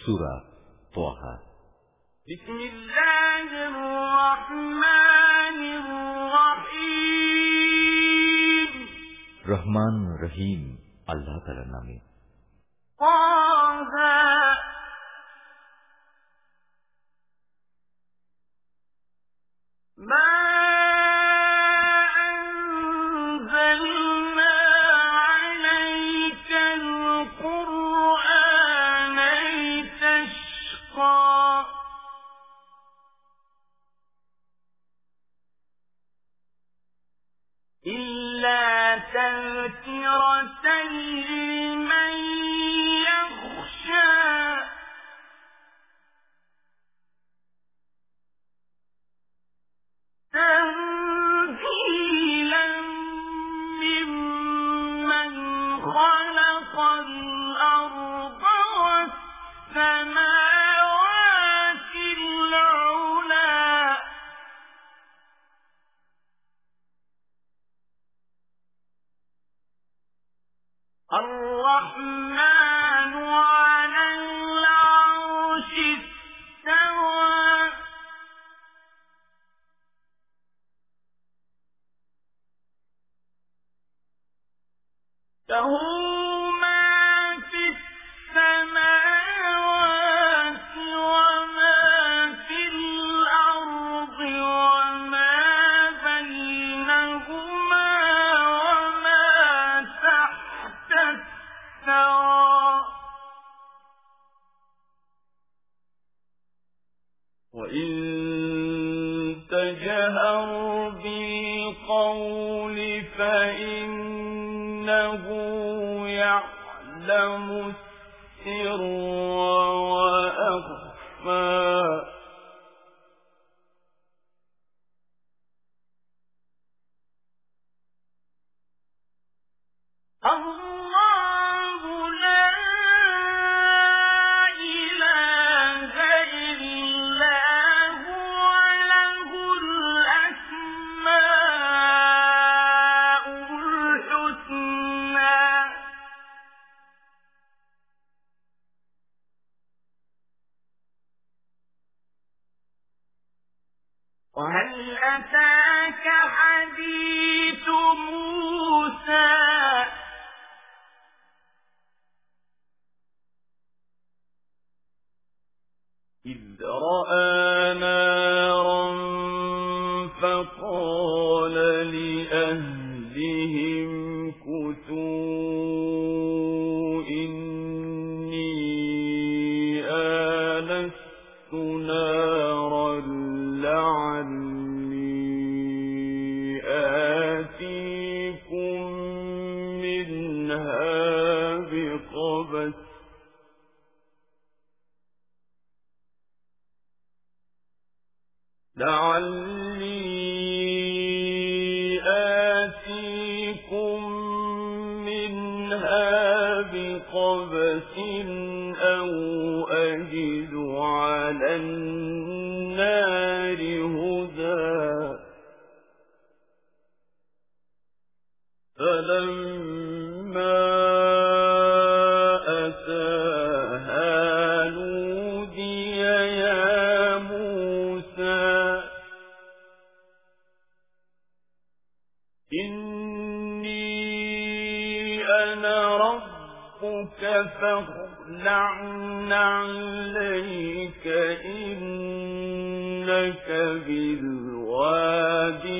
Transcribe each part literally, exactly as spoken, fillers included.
সূরা তাহা। বিসমিল্লাহির রহমানির রহিম। রহমান রহিম আল্লাহ তাআলার নামে। তাহা মা إلا تذكرة لمن يخشى تنزيلا ممن خلق الأرض والسماوات العلى الرحمن على العرش استوى له ما في السماوات وما في الأرض وما بينهما وما تحت الثرى وإن تجهر بالقول فإنه يعلم السر وأخفى الله لا إله إلا هو له الأسماء الحسنى وهل أتاك حديث موسى إذ رأى نارا فقال لأهلهم كثوا إني آنست نارا لعلي آتيكم منها بقبس لعلي آتيكم منها بقبس أو أجد على النار هدى فلما أتاها نودي يا موسى إني أنا ربك فاخلع نعليك إنك بالوادي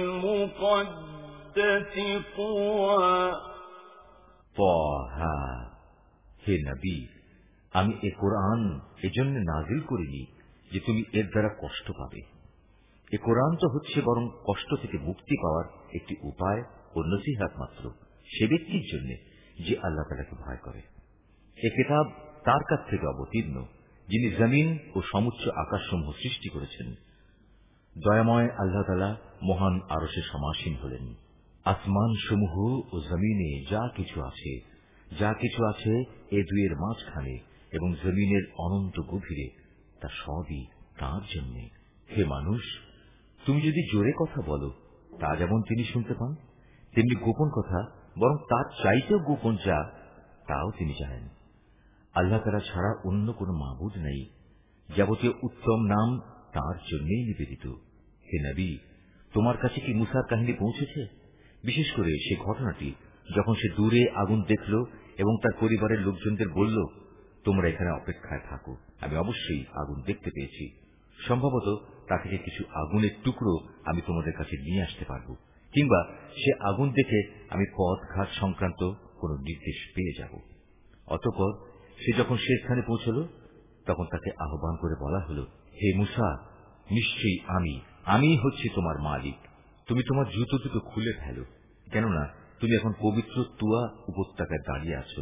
المقدس طوى তাহা। হে নবী, আমি এ কোরআন এজন্য নাজিল করিনি যে তুমি এর দ্বারা কষ্ট পাবে। এ কোরআন তো হচ্ছে বরং কষ্ট থেকে মুক্তি পাওয়ার একটি উপায় ও নসিহত মাত্র সে ব্যক্তির জন্য যে আল্লাহ তাআলাকে ভয় করে। এ কিতাব তার কাছ থেকে অবতীর্ণ যিনি জমিন ও সমুচ্চ আকাশসমূহ সৃষ্টি করেছেন। দয়াময় আল্লাহ তাআলা মহান আরশে সমাসীন হলেন। আসমান সমূহ ও জমিনে যা কিছু আছে যা কিছু আছে এ দুয়ের মাঝখানে এবং জমিনের অনন্ত গভীরে তা সবই তাঁর জন্য। হে মানুষ, তুমি যদি জোরে কথা বলো তা যেমন তিনি শুনতে পান, তেমনি গোপন কথা বরং তার চাইতেও গোপন যা তাও তিনি জানেন। আল্লাহ তাআলা ছাড়া অন্য কোনো মাবুদ নেই, যাবতীয় উত্তম নাম তাঁর জন্যই নিবেদিত। হে নবী, তোমার কাছে কি মুসার কাহিনী পৌঁছেছে? বিশেষ করে সে ঘটনাটি যখন সে দূরে আগুন দেখল এবং তার পরিবারের লোকজনদের বলল, তোমরা এখানে অপেক্ষায় থাকো, আমি অবশ্যই আগুন দেখতে পেয়েছি। সম্ভবত তা থেকে কিছু আগুনের টুকরো আমি তোমাদের কাছে নিয়ে আসতে পারব, কিংবা সে আগুন দেখে আমি পথ ঘাট সংক্রান্ত কোন নির্দেশ পেয়ে যাব। অতঃপর সে যখন সে স্থানে পৌঁছল, তখন তাকে আহ্বান করে বলা হল, হে মুসা, নিশ্চয়ই আমি আমি হচ্ছি তোমার মালিক। তুমি তোমার জুতো দুটো খুলে ফেলো, কেননা তুমি এখন পবিত্র তুয়া উপত্যকায় দাঁড়িয়ে আছো।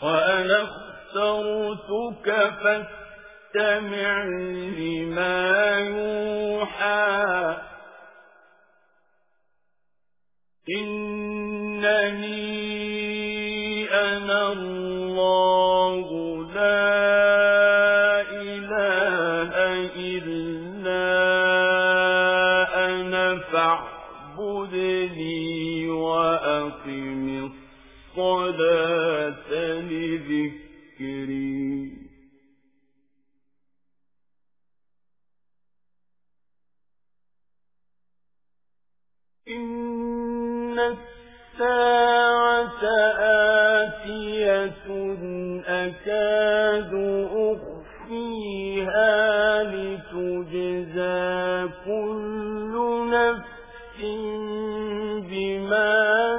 أكاد أخفيها لتجزى كل نفس بما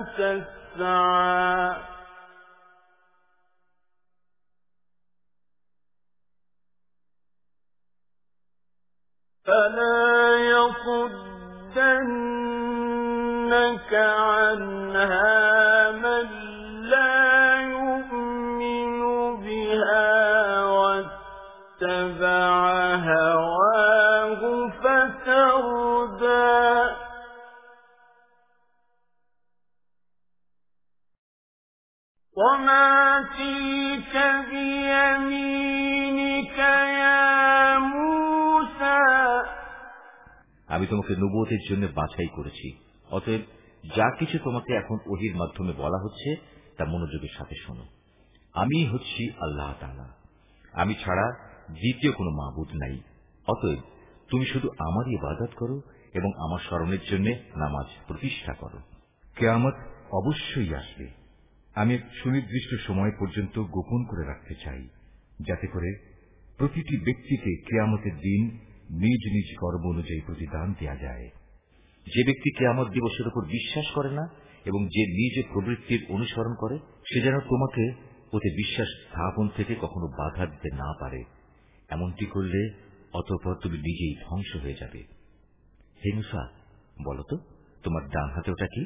تسعى فلا يصدنك عنها من لا يؤمن بها واتبع هواه فتردى وما تلك بيمينك يا موسى আমি তোমাকে নবুয়তের জন্য বাছাই করেছি, অতএব যা কিছু তোমাকে এখন ওহীর মাধ্যমে বলা হচ্ছে তা মনোযোগের সাথে শোনো। আমি হচ্ছি আল্লাহ তাআলা, আমি ছাড়া দ্বিতীয় কোনো মাবুদ নাই। অতএব তুমি শুধু আমারই ইবাদত করো এবং আমার স্মরণের জন্য নামাজ প্রতিষ্ঠা করো। কিয়ামত অবশ্যই আসবে। আমি সুনির্দিষ্ট সময় পর্যন্ত গোপন করে রাখতে চাই, যাতে করে প্রতিটি ব্যক্তিকে কিয়ামতের দিন নিজ নিজ কর্ম অনুযায়ী প্রতিদান দেয়া যায়। যে ব্যক্তি কিয়ামত দিবসের উপর বিশ্বাস করে না এবং যে নিজ প্রবৃত্তির অনুসরণ করে, সে যেন তোমাকে ওতে বিশ্বাস স্থাপন থেকে কখনো বাধা দিতে না পারে। এমনটি করলে অতঃপর তুমি নিজেই ধ্বংস হয়ে যাবে। হে মুসা, বলো তো তোমার ডান হাতে ওটা কি?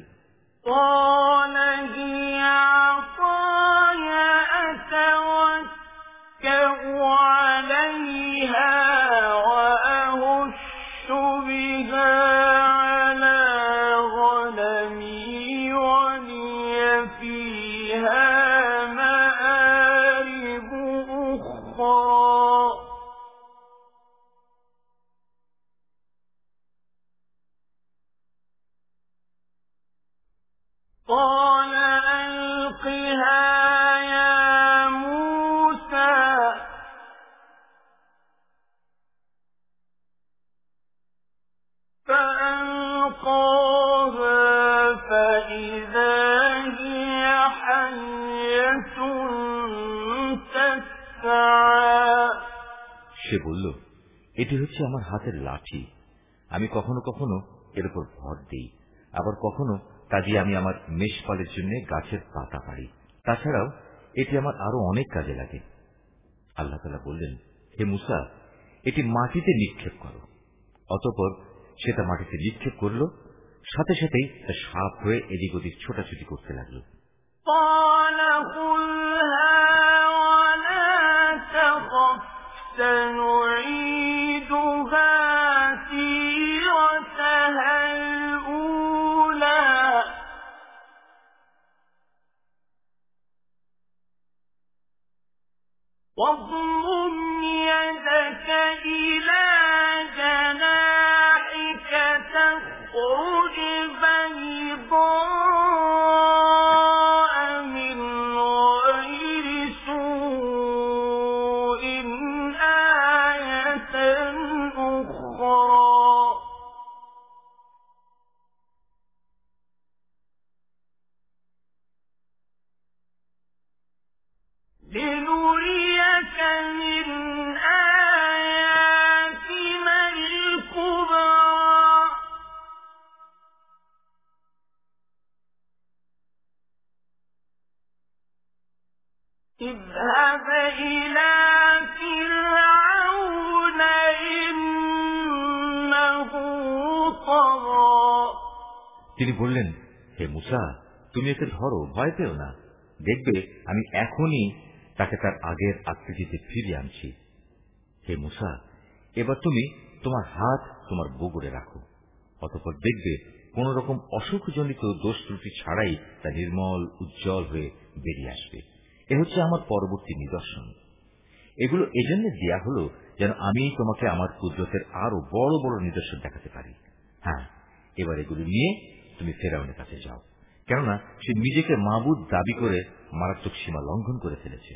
قال ألقها يا موسى فألقاها فإذا هي حية تسعى সে বলল, এটি হচ্ছে আমার হাতের লাঠি। আমি কখনো কখনো এর উপর ভর দিই, আবার কখনো তা দিয়ে আমি আমার মেষপালের জন্য গাছের পাতা পাড়ি। তাছাড়াও এটি আমার আরো অনেক কাজে লাগে। আল্লাহ তাআলা বললেন, হে মুসা, এটি মাটিতে নিক্ষেপ করো। অতঃপর সেটা মাটিতে নিক্ষেপ করল, সাথে সাথেই তা সাপ হয়ে এদিক ওদিক ছোটাছুটি করতে লাগলো। واضمم يدك إلى جناحك تخرج بيضاء من غير سوء তিনি বললেন, হে মুসা, তুমি একে ধরো, ভয় পেও না, দেখবে আমি এখনই তাকে তার আগের আকৃতিতে ফিরিয়ে আনছি। হে মুসা, এবার তুমি তোমার হাত তোমার বগরে রাখো, অতঃপর দেখবে কোন রকম অসুখজনিত দোষ ত্রুটি ছাড়াই তা নির্মল উজ্জ্বল হয়ে বেরিয়ে আসবে। এ হচ্ছে আমার পরবর্তী নিদর্শন। এগুলো এজন্য দেয়া হলো যেন আমি তোমাকে আমার কুদরতের আরো বড় বড় নিদর্শন দেখাতে পারি। হ্যাঁ, এবার এগুলো নিয়ে তুমি ফেরাউনের কাছে যাও, কেননা সে নিজেকে মাবুদ দাবি করে মারাত্মক সীমা লঙ্ঘন করে ফেলেছে।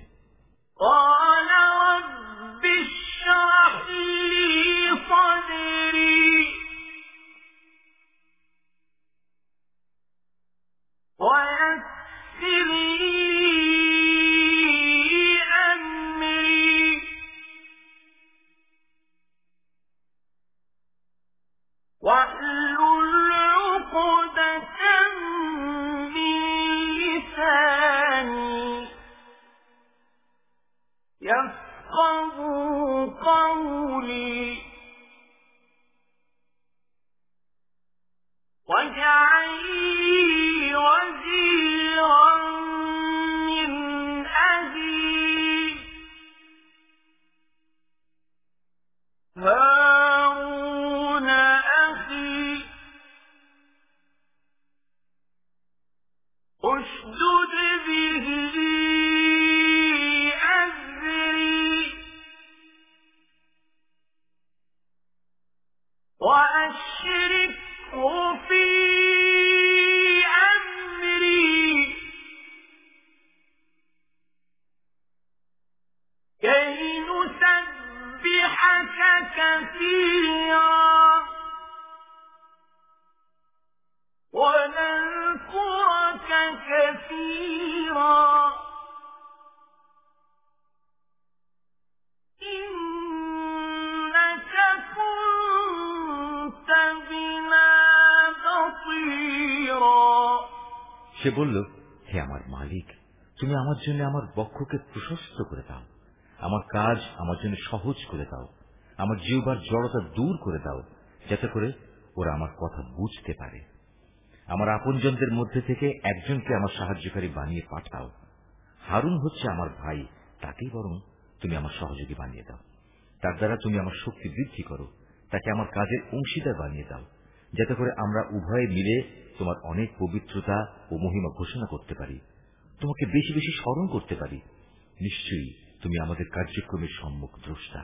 সে বলল, হে আমার মালিক, তুমি আমার জন্য আমার বক্ষকে প্রশস্ত করে দাও, আমার কাজ আমার জন্য সহজ করে দাও, আমার জিহ্বার জড়তা দূর করে দাও, যাতে করে ওরা আমার কথা বুঝতে পারে। আমার আপনজনদের মধ্যে থেকে একজনকে আমার সাহায্যকারী বানিয়ে পাঠাও। হারুন হচ্ছে আমার ভাই, তাকেই বরং তুমি আমার সহযোগী বানিয়ে দাও। তার দ্বারা তুমি আমার শক্তি বৃদ্ধি করো, তাকে আমার কাজের অংশীদার বানিয়ে দাও, যাতে করে আমরা উভয়ে মিলে তোমার অনেক পবিত্রতা ও মহিমা ঘোষণা করতে পারি, তোমাকে বেশি বেশি স্মরণ করতে পারি। নিশ্চয়ই তুমি আমাদের কার্যক্রমের সম্মুখ দ্রষ্টা।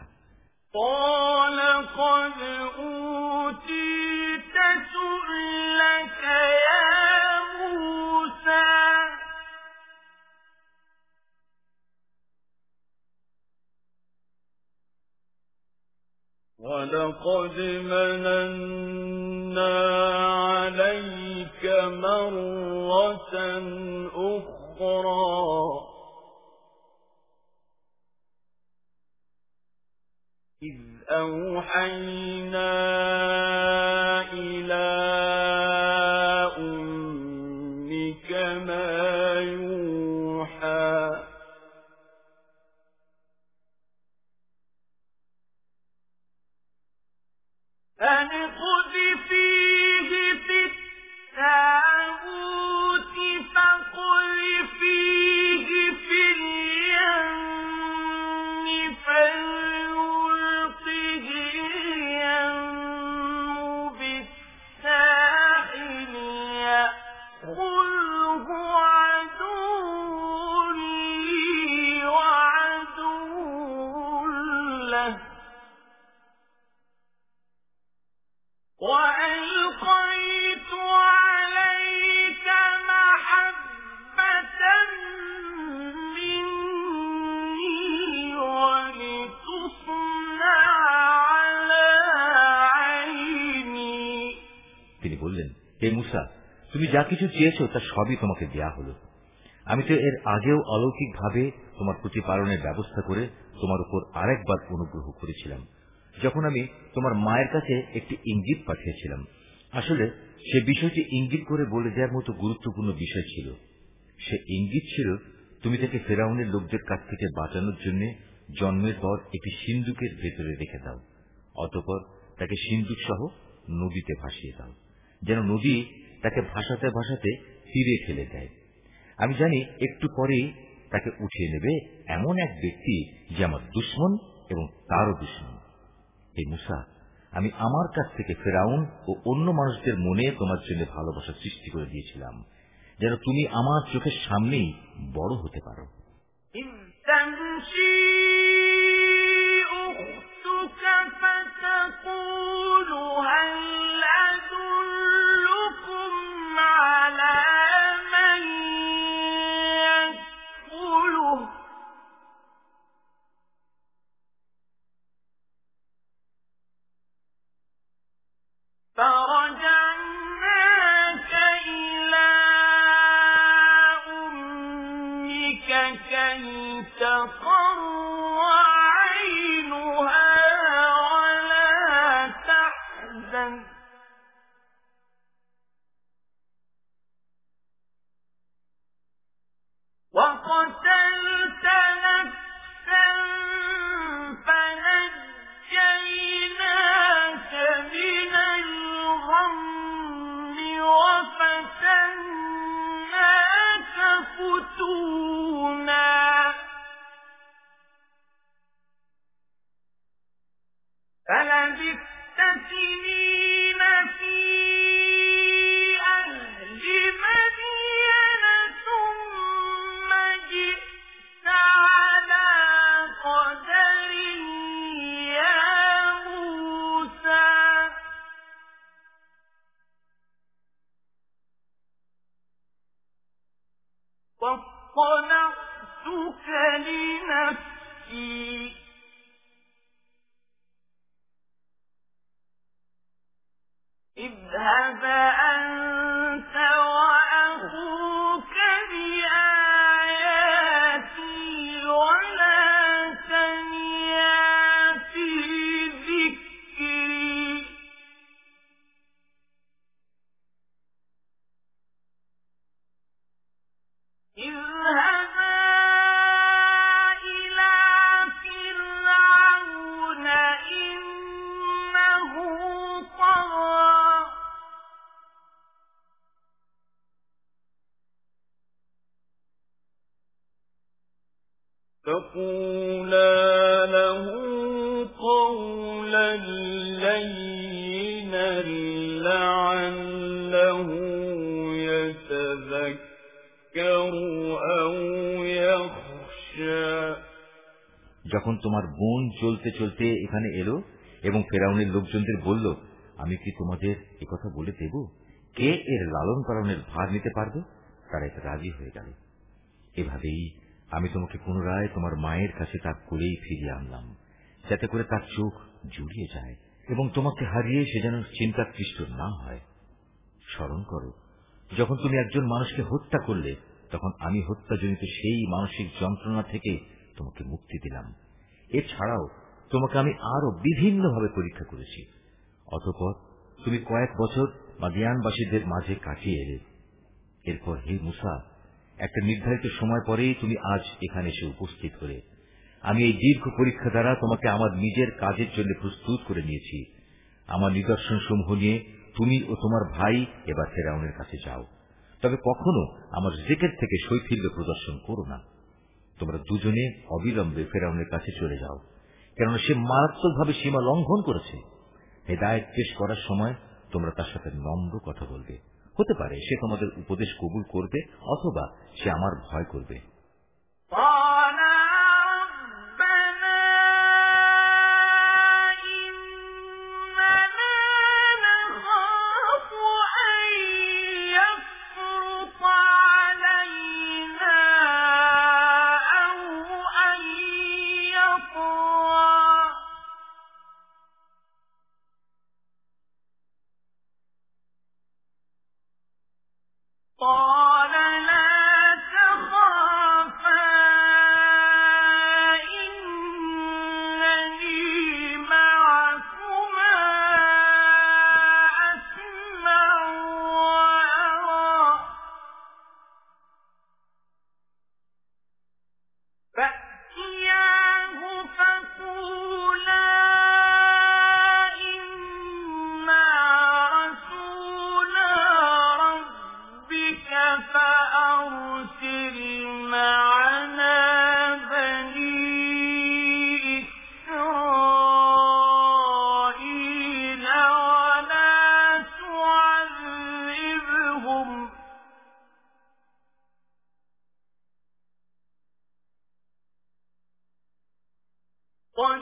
وَلَقَدْ مَنَنَّا عَلَيْكَ مَرَّةً أُخْرَى إِذْ أَوْحَيْنَا إِلَى أُمِّكَ مَا يُوحَى أَنِ اقْذِفِيهِ فِي التَّابُوتِ فَاقْذِفِيهِ فِي الْيَمِّ فَلْيُلْقِهِ الْيَمُّ بِالسَّاحِلِ يَأْخُذْهُ عَدُوٌّ لِّي وَعَدُوٌّ لَّهُ وَأَلْقَيْتُ عَلَيْكَ مَحَبَّةً مِّنِّي وَلِتُصْنَعَ عَلَىٰ عَيْنِي। তিনি বললেন, হে মুসা, তুমি যা কিছু চেয়েছ তা সবই তোমাকে দেয়া হলো। আমি তো এর আগেও অলৌকিকভাবে তোমার প্রতিপালনের ব্যবস্থা করে তোমার উপর আরেকবার অনুগ্রহ করেছিলাম, যখন আমি তোমার মায়ের কাছে একটি ইঙ্গিত পাঠিয়েছিলাম। আসলে সে বিষয়টি ইঙ্গিত করে বলে দেওয়ার মতো গুরুত্বপূর্ণ বিষয় ছিল। সে ইঙ্গিত ছিল, তুমি তাকে ফেরাউনের লোকদের কাছ থেকে বাঁচানোর জন্য জন্মের পর একটি সিন্দুকের ভেতরে রেখে দাও, অতঃপর তাকে সিন্দুক সহ নদীতে ভাসিয়ে দাও, যেন নদী তাকে ভাসাতে ভাসাতে তীরে ফেলে দেয়। আমি জানি একটু পরে তাকে উঠিয়ে নেবে এমন এক ব্যক্তি যে আমার দুশমন এবং তারও দুশমন। হে মুসা, আমি আমার কাছ থেকে ফেরাউন ও অন্য মানুষদের মনে তোমার জন্য ভালোবাসা সৃষ্টি করে দিয়েছিলাম, যেন তুমি আমার চোখের সামনেই বড় হতে পারো। فرجعناك إلى أمك كي تقر عينها ولا تحزن وقتلت نفسا فنجيناك من الغم وفتناك فتونا فلبثت سنين في أهل مدين ثم جئت على قدر يا موسى واصطنعتك لنفسي اذهب أنت وأخوك بآياتي ولا تنيا في ذكري اذهبا إلى فرعون إنه طغى فقولا له قولا لينا لعله يتذكر أو يخشى। যখন তোমার বোন চলতে চলতে এখানে এলো এবং ফেরাউনের লোকজনদের বলল, আমি কি তোমাদের একথা বলে দেব কে এর লালন পালনের ভার নিতে পারবে? তারা এতে রাজি হয়ে গেল। এভাবেই আমি তোমাকে পুনরায় তোমার মায়ের কাছে তার কোলেই ফিরিয়ে আনলাম, যাতে করে তার চোখ জুড়িয়ে যায় এবং তোমাকে হারিয়ে সে যেন চিন্তাকৃষ্ট না হয়। স্মরণ করো, যখন তুমি একজন মানুষকে হত্যা করলে, তখন আমি হত্যাজনিত সেই মানসিক যন্ত্রণা থেকে তোমাকে মুক্তি দিলাম। এছাড়াও তোমাকে আমি আরো বিভিন্নভাবে পরীক্ষা করেছি। অতঃপর তুমি কয়েক বছর মাদিয়ানবাসীদের মাঝে কাটিয়ে এলে। এরপর হে মুসা, একটা নির্ধারিত সময় পরেই তুমি আজ এখানে এসে উপস্থিত হলে। আমি এই দীর্ঘ পরীক্ষা দ্বারা তোমাকে আমার নিজের কাজের জন্য প্রস্তুত করে নিয়েছি। আমার নিদর্শন সমূহ নিয়ে তুমি ও তোমার ভাই এবার ফেরাউনের কাছে যাও, তবে কখনো আমার জিকির থেকে শৈথিল্য প্রদর্শন করো না। তোমরা দুজনে অবিলম্বে ফেরাউনের কাছে চলে যাও, কেননা সে মারাত্মকভাবে সীমা লঙ্ঘন করেছে। হেদায়েত পেশ করার সময় তোমরা তার সাথে নম্র কথা বলবে। হতে পারে সে তোমাদের উপদেশ কবুল করবে, অথবা সে আমার ভয় করবে। قال لا تخافا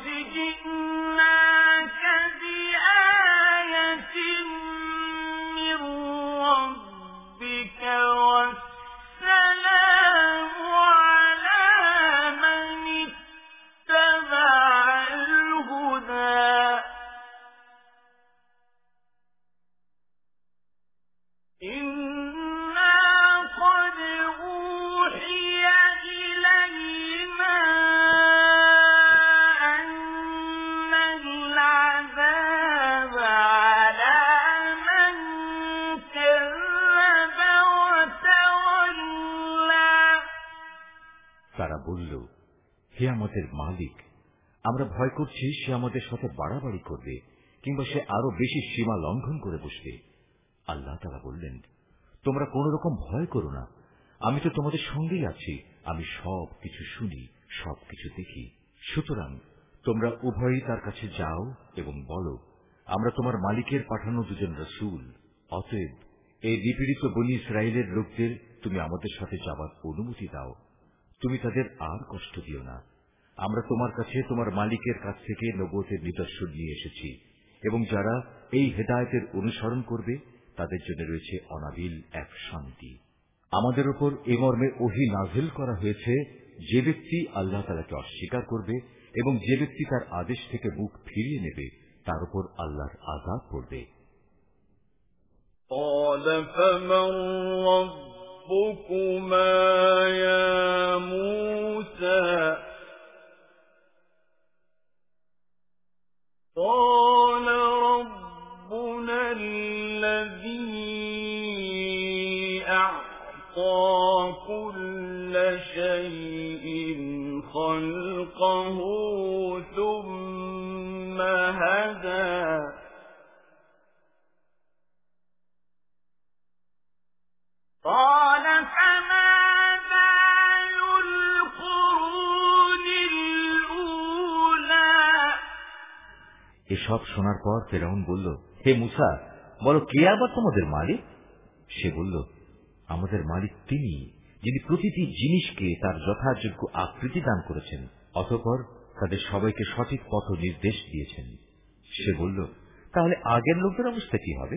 তারা বলল, হে আমাদের মালিক, আমরা ভয় করছি সে আমাদের সাথে বাড়াবাড়ি করবে কিংবা সে আরো বেশি সীমা লঙ্ঘন করে বসবে। আল্লাহ তাআলা বললেন, তোমরা কোন রকম ভয় করো না, আমি তো তোমাদের সঙ্গেই আছি, আমি সব কিছু শুনি, সব কিছু দেখি। সুতরাং তোমরা উভয়ই তার কাছে যাও এবং বলো, আমরা তোমার মালিকের পাঠানো দুজন রাসূল, অতএব এই নিপীড়িত বনী ইসরায়েলের লোকদের তুমি আমাদের সাথে যাবার অনুমতি দাও। তুমি তাদের আর কষ্ট দিও না। আমরা তোমার কাছে তোমার মালিকের কাছ থেকে নবুয়তের নিদর্শন নিয়ে এসেছি এবং যারা এই হেদায়েতের অনুসরণ করবে তাদের জন্য রয়েছে অনাবিল এক শান্তি। আমাদের উপর এ মর্মে ওহী নাযিল করা হয়েছে, যে ব্যক্তি আল্লাহ তাআলাকে অস্বীকার করবে এবং যে ব্যক্তি তার আদেশ থেকে মুখ ফিরিয়ে নেবে তার উপর আল্লাহর আযাব পড়বে। قال فمن ربكما يا موسى قال ربنا الذي أعطى كل شيء خلقه ثم هدى قال فما بال القرون الأولى এসব শোনার পর ফিরআউন বলল, হে মূসা, বলো কে আবার তোমাদের মালিক? সে বলল, আমাদের মালিক তিনি, যিনি প্রতিটি জিনিসকে তার যথাযোগ্য আকৃতি দান করেছেন, অতঃপর তাদের সবাইকে সঠিক পথ নির্দেশ দিয়েছেন। সে বলল, তাহলে আগের লোকদের অবস্থা কি হবে?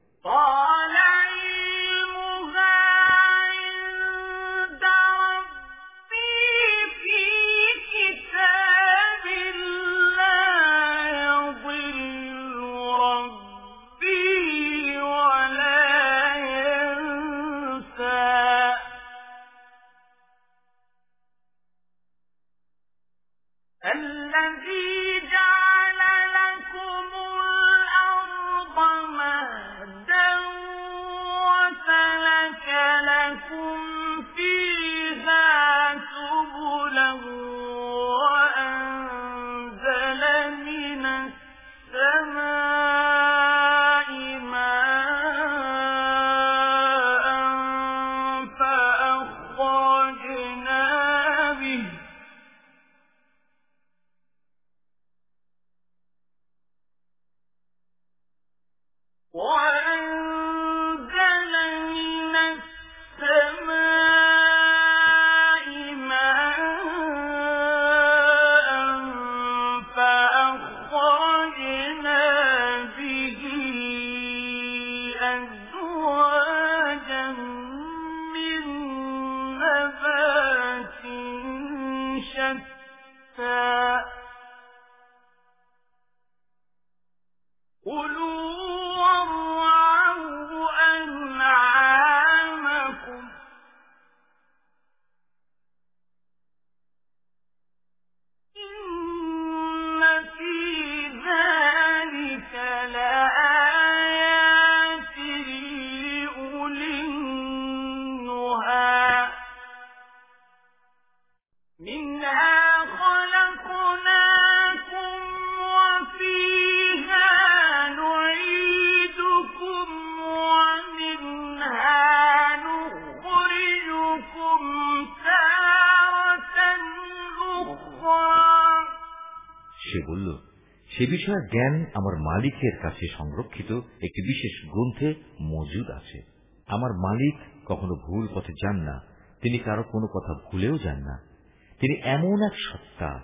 সে বলল, সে বিষয়ে জ্ঞান আমার মালিকের কাছে সংরক্ষিত একটি বিশেষ গ্রন্থে মজুদ আছে। আমার মালিক কখনো ভুল পথে যান না, তিনি কারো কোনো কথা ভুলেও যান না। তিনি এমন এক সত্তা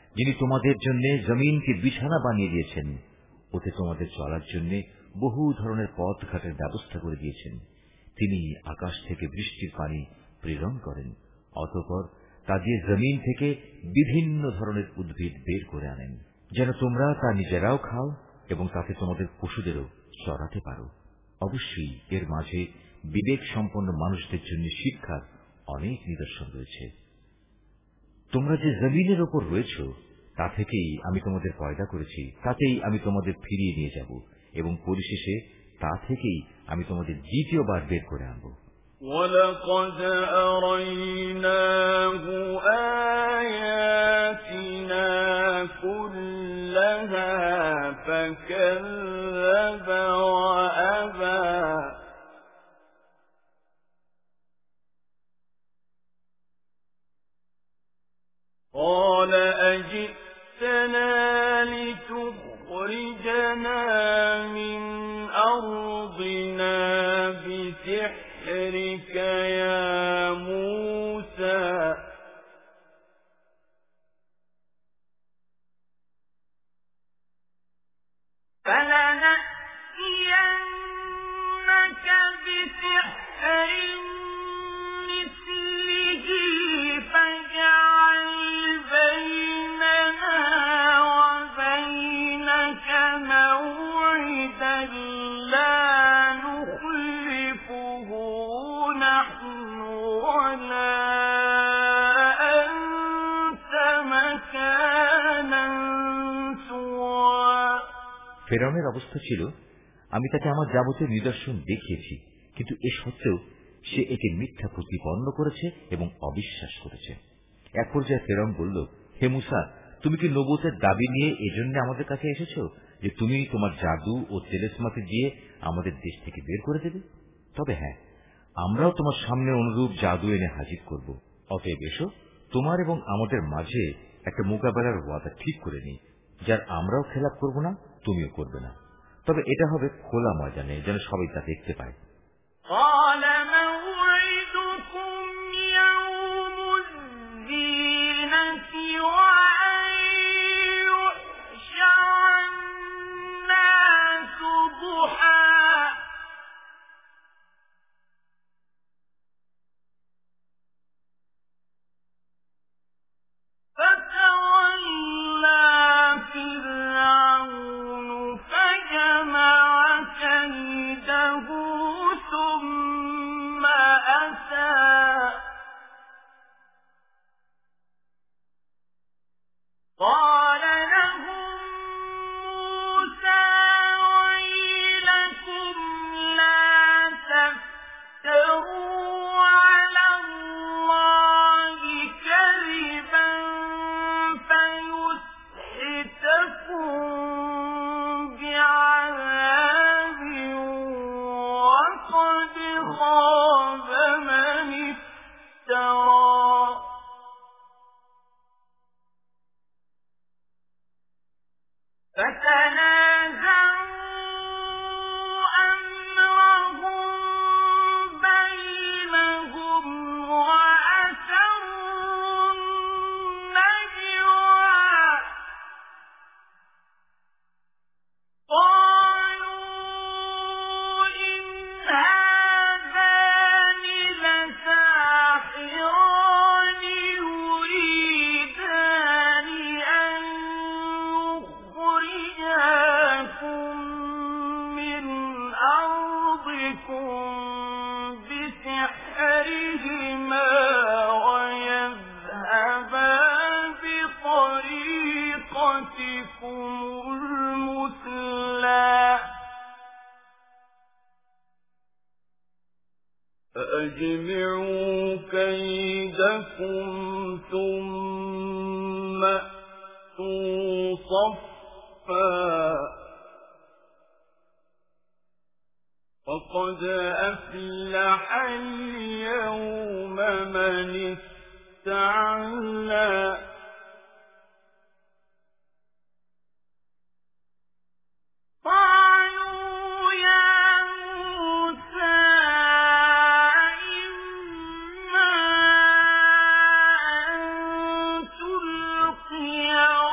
যিনি তোমাদের জন্য জমিনকে বিছানা বানিয়ে দিয়েছেন, ওতে তোমাদের চলার জন্য বহু ধরনের পথ ঘাটের ব্যবস্থা করে দিয়েছেন। তিনি আকাশ থেকে বৃষ্টির পানি প্রেরণ করেন, অতঃপর তা দিয়ে জমিন থেকে বিভিন্ন ধরনের উদ্ভিদ বের করে আনেন, যেন তোমরা তা নিজেরাও খাও এবং তাতে তোমাদের পশুদেরও চড়াতে পারো। অবশ্যই এর মাঝে বিবেক সম্পন্ন মানুষদের জন্য শিক্ষার অনেক নিদর্শন রয়েছে। তোমরা যে জমিনের ওপর রয়েছ তা থেকেই আমি তোমাদের পয়দা করেছি, তাতেই আমি তোমাদের ফিরিয়ে নিয়ে যাব এবং পরিশেষে তা থেকেই আমি তোমাদের দ্বিতীয়বার বের করে আনব। وَلَقَدْ أَرَيْنَاهُ آيَاتِنَا كُلَّهَا فَكَذَّبَ وَأَبَى قَالَ أَجِئْتَنَا لِتُخْرِجَنَا مِنْ أَرْضِنَا بِسِحْرِكَ يَا مُوسَى فَلَنَأْتِيَنَّكَ بِسِحْرٍ مِثْلِهِ فَاجْعَلْ بَيْنَنَا وَبَيْنَكَ مَوْعِدًا لَا نُخْلِفُهُ نَحْنُ وَلَا أَنْتَ مَكَانًا سُوًى। ফিরআউনের অবস্থা ছিল, আমি তাকে আমার যাবতীয় নিদর্শন দেখিয়েছি, কিন্তু এ সত্ত্বেও সে একে মিথ্যা প্রতিপন্ন করেছে এবং অবিশ্বাস করেছে। এক পর্যায়ে ফিরআউন বলল, হে মূসা, তুমি কি নবুয়তের দাবি নিয়ে এজন্য আমাদের কাছে এসেছ যে তুমি তোমার জাদু ও তেলেসমাকে দিয়ে আমাদের দেশ থেকে বের করে দেবে? তবে হ্যাঁ, আমরাও তোমার সামনে অনুরূপ জাদু এনে হাজির করব। অতএব এসো, তোমার এবং আমাদের মাঝে একটা মোকাবেলার ওয়াদা ঠিক করে নিই, যার আমরাও খেলাপ করব না, তুমিও করবে না। তবে এটা হবে খোলা ময়দানে, যেন সবাই তা দেখতে পায়। قَالَ مَوْعِدُكُمْ يَوْمُ الزِّينَةِ وَأَن يُحْشَرَ النَّاسُ ضُحًى فَتَوَلَّىٰ فِرْعَوْنُ فَجَمَعَ كَيْدَهُ ثُمَّ أَتَىٰ قَالَ لَهُم مُوسَىٰ وَيْلَكُمْ لَا تَفْتَرُوا عَلَى اللَّهِ كَذِبًا فَيُسْحِتَكُم بِعَذَابٍ وَقَدْ خَابَ مَنِ افْتَرَىٰ فَتَنَازَعُوا أَمْرَهُم بَيْنَهُمْ وَأَسَرُّوا النَّجْوَىٰ قَالُوا إِنْ هَٰذَانِ لَسَاحِرَانِ يُرِيدَانِ أَن يُخْرِجَاكُم مِّنْ أَرْضِكُم بِسِحْرِهِمَا وَيَذْهَبَا بِطَرِيقَتِكُمُ الْمُثْلَىٰ فَأَجْمِعُوا كَيْدَكُمْ ثُمَّ ائْتُوا صَفًّا وَقَدْ أَفْلَحَ الْيَوْمَ مَنِ اسْتَعْلَىٰ قَالُوا يَا مُوسَىٰ إِمَّا أَن تُلْقِيَ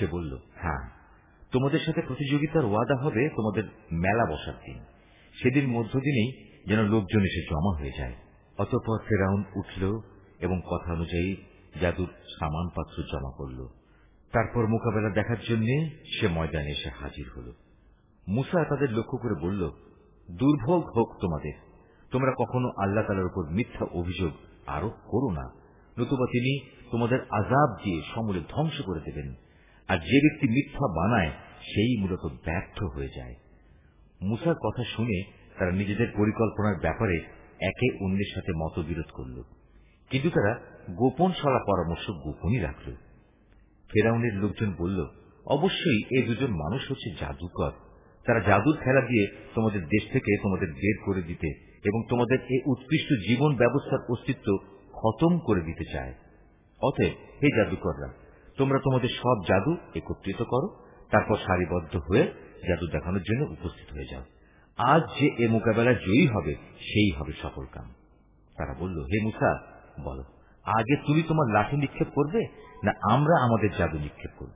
সে বলল, হ্যাঁ, তোমাদের সাথে প্রতিযোগিতার ওয়াদা হবে তোমাদের মেলা বসার দিন। সেদিন মধ্যদিনেই যেন লোকজন এসে জমা হয়ে যায়। অতঃপর ফেরাউন উঠল এবং কথা অনুযায়ী জাদুর সামানপত্র জমা করল। তারপর মোকাবেলা দেখার জন্য সে ময়দানে এসে হাজির হল। মুসা তাদের লক্ষ্য করে বলল, দুর্ভোগ হোক তোমাদের, তোমরা কখনো আল্লাহ তাআলার উপর মিথ্যা অভিযোগ আরোপ করো না, নতুবা তিনি তোমাদের আযাব দিয়ে সমূলে ধ্বংস করে দেবেন। আর যে ব্যক্তি মিথ্যা বানায় সেই মূলত ব্যর্থ হয়ে যায়। মুসার কথা শুনে তারা নিজেদের পরিকল্পনার ব্যাপারে একে অন্যের সাথে মতবিরোধ করল, কিন্তু তারা গোপন সলা পরামর্শ গোপনই রাখল। ফেরাউনের লোকজন বলল, অবশ্যই এই দুজন মানুষ হচ্ছে জাদুকর। তারা জাদুর খেলা দিয়ে তোমাদের দেশ থেকে তোমাদের বের করে দিতে এবং তোমাদের এই উৎকৃষ্ট জীবন ব্যবস্থার অস্তিত্ব খতম করে দিতে চায়। অতএব হে জাদুকররা, তোমরা তোমাদের সব জাদু একত্রিত করো, তারপর সারিবদ্ধ হয়ে জাদু দেখানোর জন্য উপস্থিত হয়ে যাও। আজ যে এ মোকাবেলায় জয়ী হবে সেই হবে সফল কাম। তারা বলল, হে মুসা, বলো, আগে তুমি তোমার লাঠি নিক্ষেপ করবে না আমরা আমাদের জাদু নিক্ষেপ করব?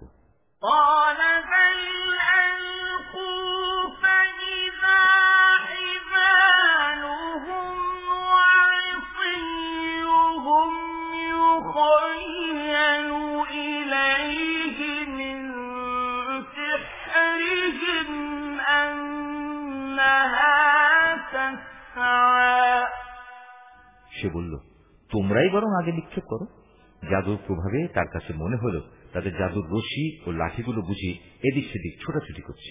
সে বলল, তোমরাই বরং আগে নিক্ষেপ করো। জাদুর প্রভাবে তার কাছে মনে হল তাদের জাদুর রশি ও লাঠিগুলো বুঝি এদিক সেদিক ছোটাছুটি করছে।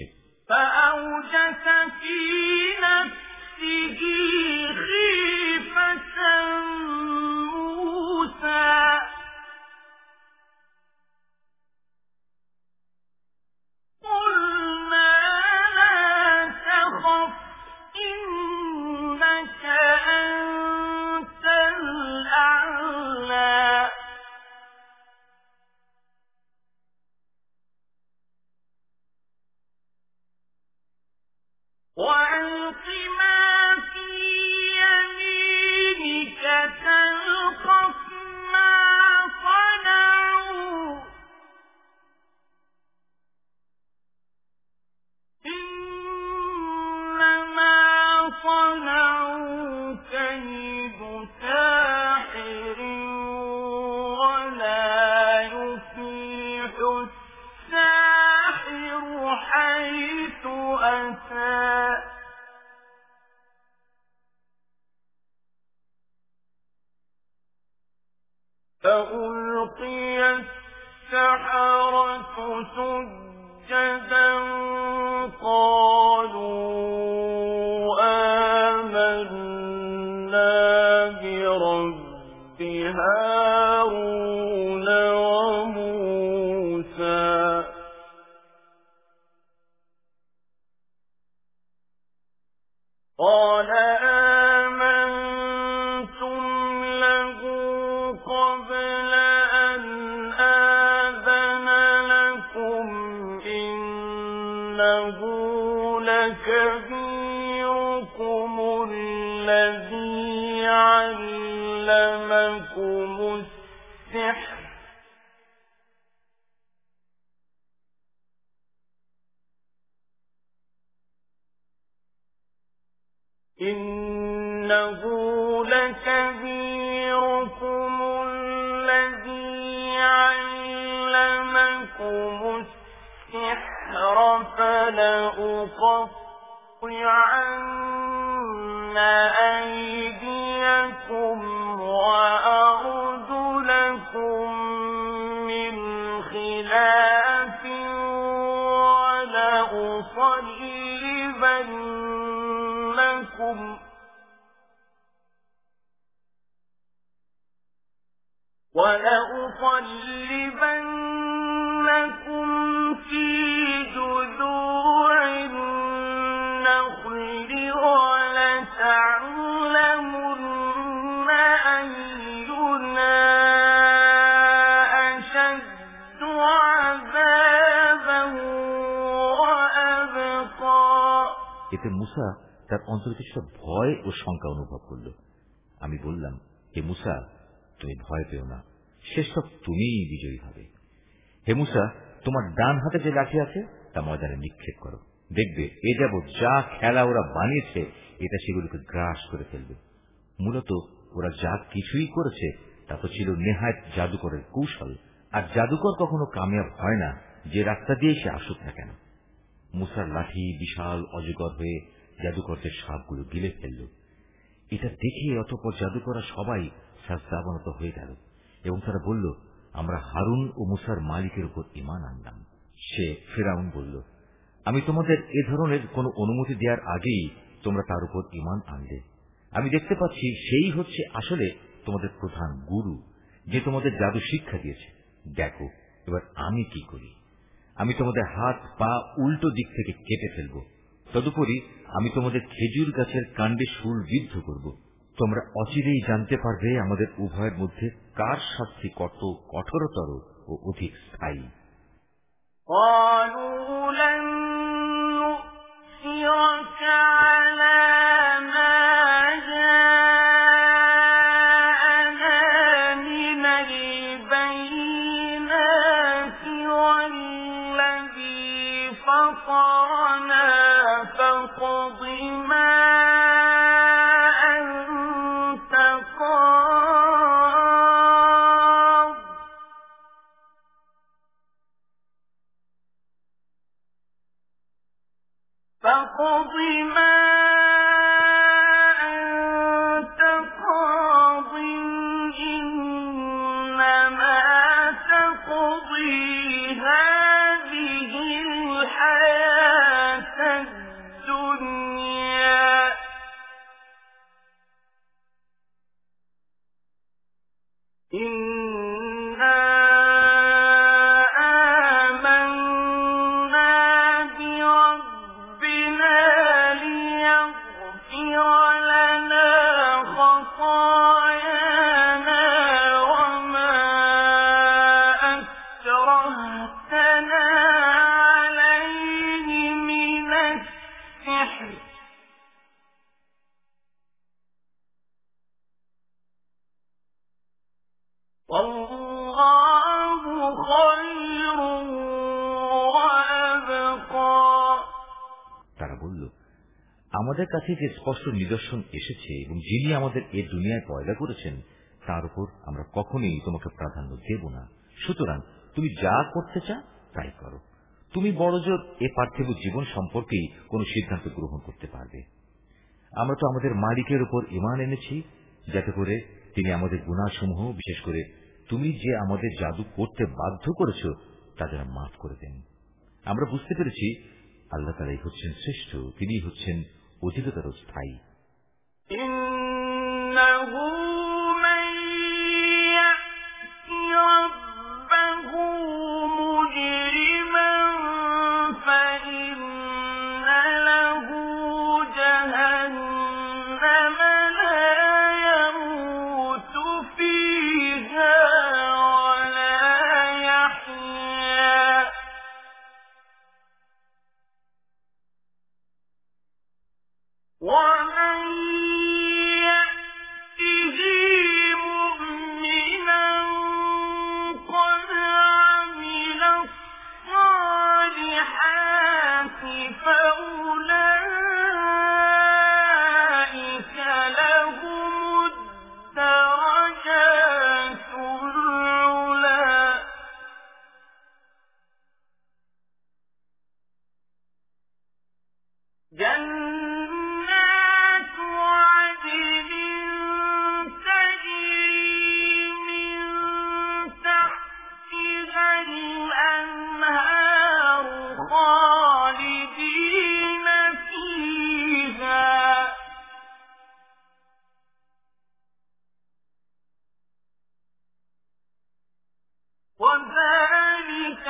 فألقي السحرة سجدا قالوا آمنا برب هارون وموسى قال كبيركم الذي علمكم السحر إنه لكبيركم الذي علمكم السحر فلأقطعن أيديكم وأرجلكم من خلاف ولأصلبنكم ولأصلبنكم في جذوع النخل ولتعلمن أينا أشد عذابا وأبقى। এতে মুসা তার অন্তরে কিছুটা ভয় ও শঙ্কা অনুভব করল। আমি বললাম, হে মুসা, তুমি ভয় পেও না, শেষ সব তুমিই বিজয়ী হবে। হে মূসা, তোমার ডান হাতে যে লাঠি আছে তা ময়দানে নিক্ষেপ করো। দেখবে এ যাবৎ যা খেলা ওরা বানিয়েছে এটা সেগুলোকে গ্রাস করে ফেলবে। মূলত ওরা যা কিছুই করেছে তা তো ছিল নেহায়েত জাদুকরের কৌশল, আর জাদুকর কখনো কামিয়াব হয় না যে রাস্তা দিয়ে সে আসুক না কেন। মূসার লাঠি বিশাল অজগর হয়ে জাদুকরদের সাপগুলো গিলে ফেলল। এটা দেখে অতঃপর জাদুকররা সবাই সাজদাবনত হয়ে গেল এবং তারা বলল, আমরা হারুন ও মূসার মালিকের উপর ঈমান আনলাম। সে ফিরআউন বলল, আমি তোমাদের এ ধরনের কোন অনুমতি দেওয়ার আগেই তোমরা তার উপর ঈমান আনলে। আমি দেখতে পাচ্ছি সেই হচ্ছে আসলে তোমাদের প্রধান গুরু, যে তোমাদের জাদু শিক্ষা দিয়েছে। দেখো এবার আমি কি করি। আমি তোমাদের হাত পা উল্টো দিক থেকে কেটে ফেলব। তদুপরি আমি তোমাদের খেজুর গাছের কাণ্ডে শুল বিদ্ধ করব। তোমরা অচিরেই জানতে পারবে আমাদের উভয়ের মধ্যে কার শাস্তি কত কঠোরতর ও অধিক স্থায়ী। فاقض ما أنت قاض إنما تقضي هذه الحياة الدنيا إنا آمنا بربنا ليغفر لنا خطايانا وما أكرهتنا عليه من السحر والله خير وأبقى। তারা বলল, আমাদের কাছে যে স্পষ্ট নিদর্শন এসেছে এবং যিনি আমাদের এ দুনিয়ায় পয়দা করেছেন তার উপর আমরা কখনোই তোমাকে প্রাধান্য দেব না। সুতরাং তুমি যা করতে চাও তাই করো। তুমি বড়জোর এ পার্থিব জীবন সম্পর্কেই কোন সিদ্ধান্ত গ্রহণ করতে পারবে। আমরা তো আমাদের মালিকের উপর ঈমান এনেছি যাতে করে তিনি আমাদের গুনাহসমূহ, বিশেষ করে তুমি যে আমাদের জাদু করতে বাধ্য করেছ তা যেন মাফ করে দেন। আমরা বুঝতে পেরেছি আল্লাহ তাআলাই হচ্ছেন শ্রেষ্ঠ, তিনি হচ্ছেন অধিকতর স্থায়ী। ইন্নাহু মান ইয়াতি রাব্বাহু মুজরিমান ফাইন্না লাহু জাহান্নাম লা ইয়ামুতু ফিহা ওয়া লা ইয়াহইয়া ومن يأته مؤمنا قد عمل الصالحات فأولئك لهم الدرجات العلى جنات عدن تجري من تحتها الأنهار خالدين فيها وذلك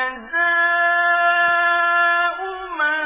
جزاء من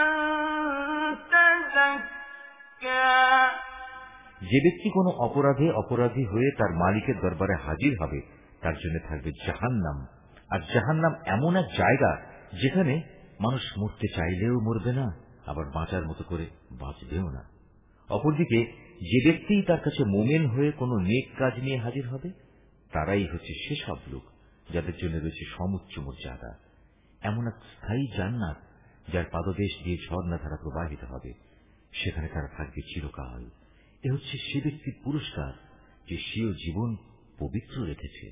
تزكى। যে ব্যক্তি কোনো অপরাধে অপরাধী হয়ে তার মালিকের দরবারে হাজির হবে তার জন্য থাকবে জাহান্নাম। আর জাহান্নাম এমন এক জায়গা যেখানে মানুষ মরতে চাইলেও মরবে না, আবার বাঁচার মতো করে বাঁচবেও না। অপরদিকে যে ব্যক্তি তার কাছে মুমিন হয়ে কোনো নেক কাজ নিয়ে হাজির হবে তারাই হচ্ছে সেসব লোক যাদের জন্য রয়েছে সমুচ্চ মর্যাদা, এমন এক স্থায়ী জান্নাত যার পাদদেশ দিয়ে ঝর্ণাধারা প্রবাহিত হবে, সেখানে তারা থাকবে চিরকাল। এ হচ্ছে সে ব্যক্তির পুরস্কার যে স্বীয় জীবন পবিত্র রেখেছে।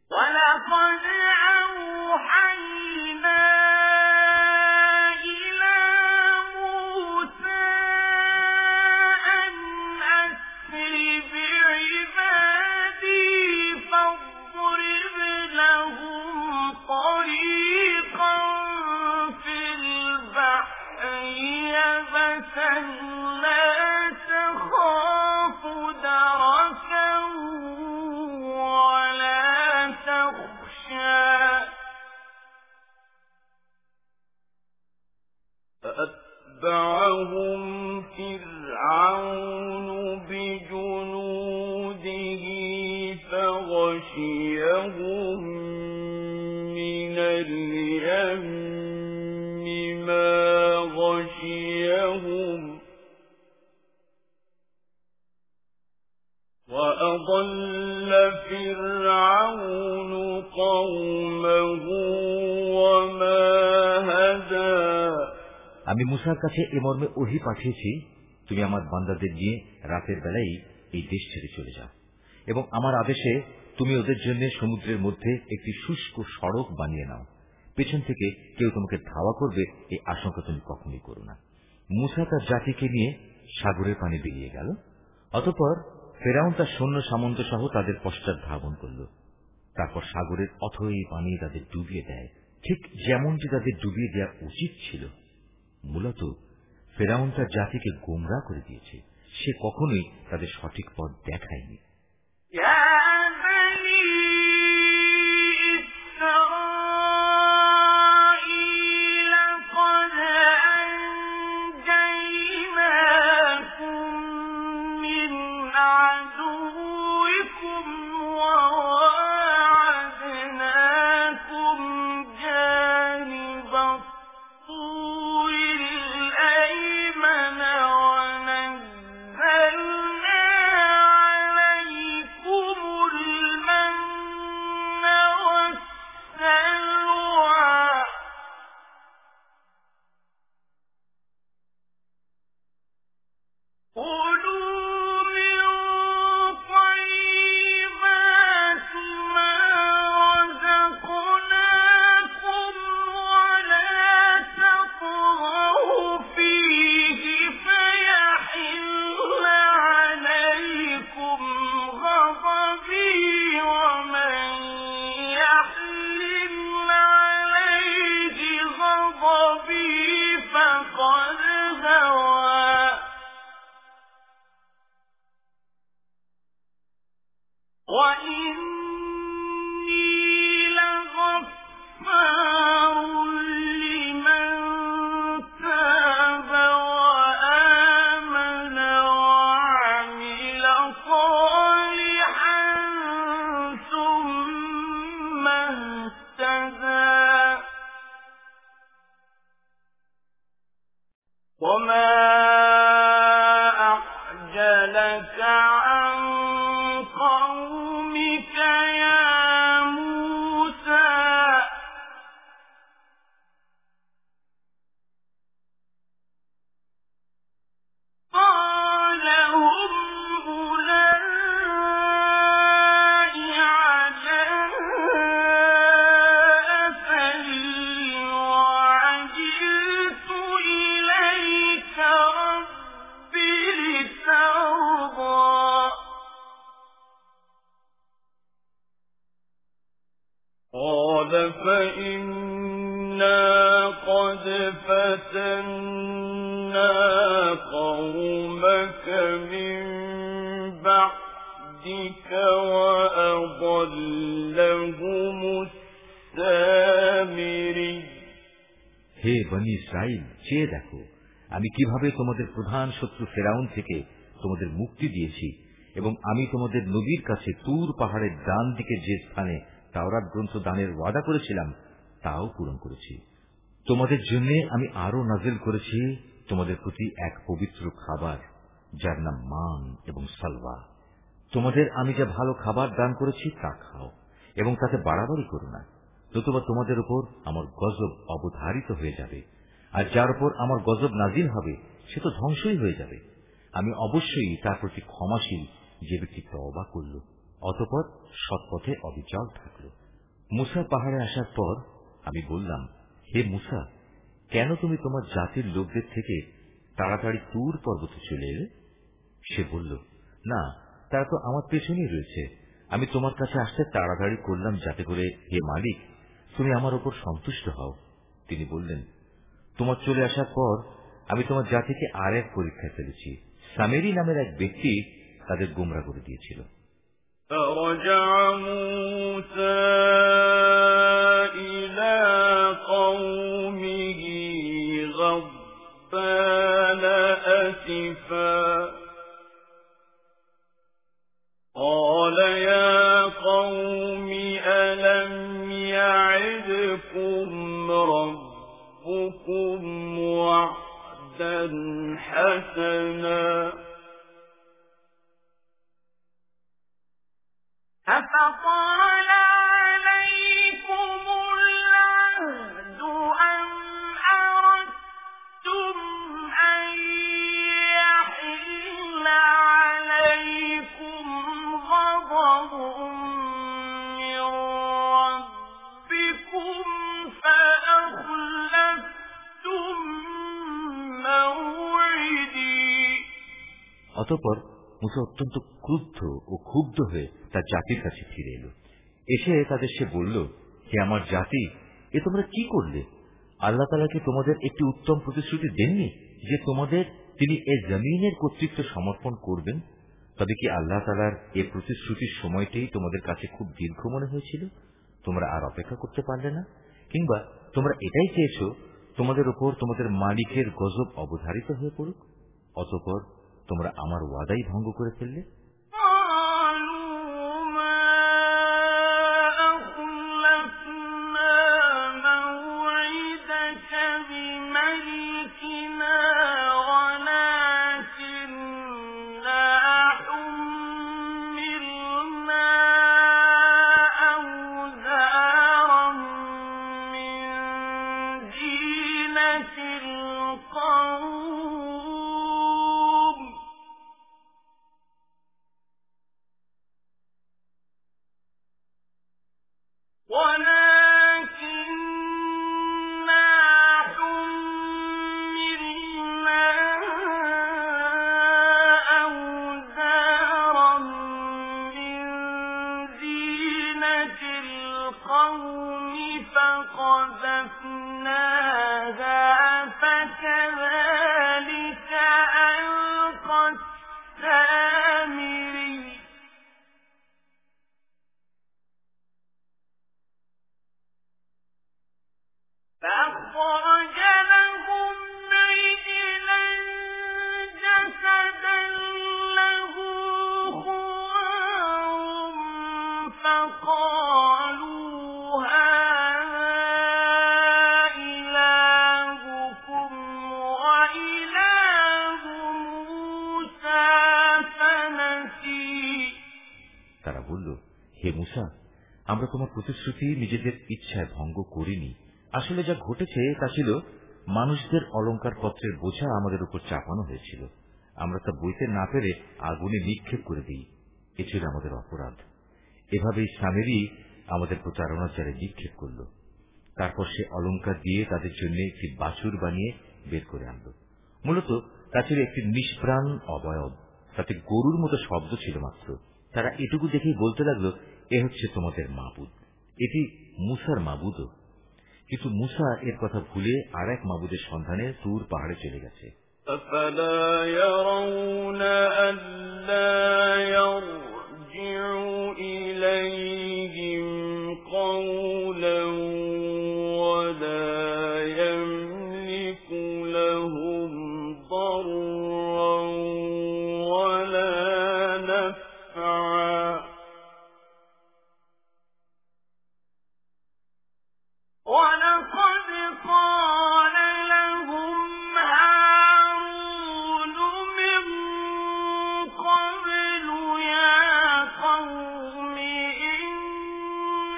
فأتبعهم فرعون بجنوده فغشيهم من اليم ما غشيهم وأضل فرعون قومه وما هدى। আমি মুসার কাছে এ মর্মে ওহী পাঠিয়েছি, তুমি আমার বান্দাদের নিয়ে রাতের বেলায় এই দেশ ছেড়ে চলে যাও, এবং আমার আদেশে তুমি ওদের জন্য সমুদ্রের মধ্যে একটি শুষ্ক সড়ক বানিয়ে নাও। পেছন থেকে কেউ তোমাকে ধাওয়া করবে এই আশঙ্কা তুমি কখনই করো না। মুসা তার জাতিকে নিয়ে সাগরের পানি বেরিয়ে গেল। অতঃপর ফেরাউন তার সৈন্য সামন্ত সহ তাদের পশ্চাৎ ধাবন করল। তারপর সাগরের অথই পানি তাদের ডুবিয়ে দেয়, ঠিক যেমনটি তাদের ডুবিয়ে দেওয়া উচিত ছিল। মূলত ফেরাউন তার জাতিকে গোমরাহ করে দিয়েছে, সে কখনোই তাদের সঠিক পথ দেখায়নি। হে বনী ইসরাইল, চেয়ে দেখো আমি কিভাবে তোমাদের প্রধান শত্রু ফেরাউন থেকে তোমাদের মুক্তি দিয়েছি, এবং আমি তোমাদের নবীর কাছে তুর পাহাড়ের ডান দিকে যে স্থানে তাওরাত গ্রন্থ দানের ওয়াদা করেছিলাম তাও পূরণ করেছি। তোমাদের জন্য আমি আরো নাজিল করেছি তোমাদের প্রতি এক পবিত্র খাবার, যার নাম মান এবং সালওয়া। তোমাদের আমি যা ভালো খাবার দান করেছি তা খাও, এবং তাতে বাড়াবাড়ি করো না, নতুবা তোমাদের উপর আমার গজব অবধারিত হয়ে যাবে, আর যার উপর আমার গজব নাজিল হবে সে তো ধ্বংসই হয়ে যাবে। আমি অবশ্যই তার প্রতি ক্ষমাশীল যে ব্যক্তি তওবা করল, অতঃপর সৎপথে অবিচল থাকল। মুসা পাহাড়ে আসার পর আমি বললাম, হে মুসা, কেন তুমি তোমার জাতির লোকদের থেকে তাড়াতাড়ি তুর পর্বতে চলে এলে? সে বলল, না, তারা তো আমার পেছনেই রয়েছে। আমি তোমার কাছে আসতে তাড়াতাড়ি করলাম যাতে করে হে মালিক তুমি আমার উপর সন্তুষ্ট হও। তিনি বললেন, তোমার চলে আসার পর আমি তোমার জাতিকে আর এক পরীক্ষায় ফেলেছি। সামেরি নামের এক ব্যক্তি তাদের গোমরা করে দিয়েছিল। فرجع موسى إلى قومه غضبان أسفا قال يا قوم ألم يعدكم ربكم وعدا حسنا أفطال عليكم العهد أم أردتم أن يحل عليكم غضب من ربكم فأخلفتم موعدي। অতঃপর মুসা অত্যন্ত ক্রুদ্ধ ও ক্ষুব্ধ হয়ে তার জাতির কাছে ফিরে এলো। এসে তাদের সে বলল, হে আমার জাতি, এ তোমরা কি করলে? আল্লাহ তাআলা কি তোমাদের একটি উত্তম প্রতিশ্রুতি দেননি যে তোমাদের তিনি এ জমিনের কর্তৃত্ব সমর্পণ করবেন? তবে কি আল্লাহ তাআলার এ প্রতিশ্রুতির সময়টাই তোমাদের কাছে খুব দীর্ঘ মনে হয়েছিল? তোমরা আর অপেক্ষা করতে পারলে না? কিংবা তোমরা এটাই চেয়েছ তোমাদের উপর তোমাদের মালিকের গজব অবধারিত হয়ে পড়ুক, অতঃপর তোমরা আমার ওয়াদাই ভঙ্গ করে ফেললে? আমরা তোমার প্রতিশ্রুতি নিজেদের ইচ্ছায় ভঙ্গ করিনি। আসলে যা ঘটেছে তা ছিল মানুষদের অলংকার পত্রের বোঝা আমাদের উপর চাপানো হয়েছিল। আমরা তা বইতে না পেরে আগুনে নিক্ষেপ করে দিই। এ ছিল আমাদের অপরাধ। এভাবেই সামেরি আমাদের প্রতারণার জালে নিক্ষেপ করল। তারপর সে অলংকার দিয়ে তাদের জন্য একটি বাছুর বানিয়ে বের করে আনল। মূলত তা ছিল একটি নিষ্প্রাণ অবয়ব, তাতে গরুর মতো শব্দ ছিল মাত্র। তারা এটুকু দেখেই বলতে লাগলো, এ হচ্ছে তোমাদের মাবুদ, এটি মুসার মাবুদও। কিন্তু মুসা এর কথা ভুলে আর এক মাবুদের সন্ধানে তুর পাহাড়ে চলে গেছে। أفلا يرون ألا يرجع إليهم قولا ولا يملك لهم ضرا ولا نفعا ولقد قال لهم هارون من قبل يا قوم إن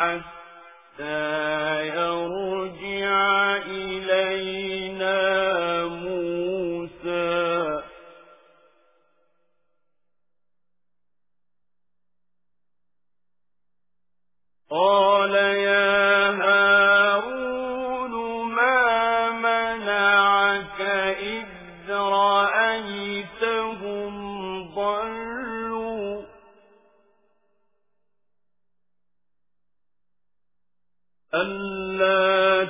حتى يرجع إلينا موسى قال يا هارون ما منعك إذ رأيتهم ضلوا ألا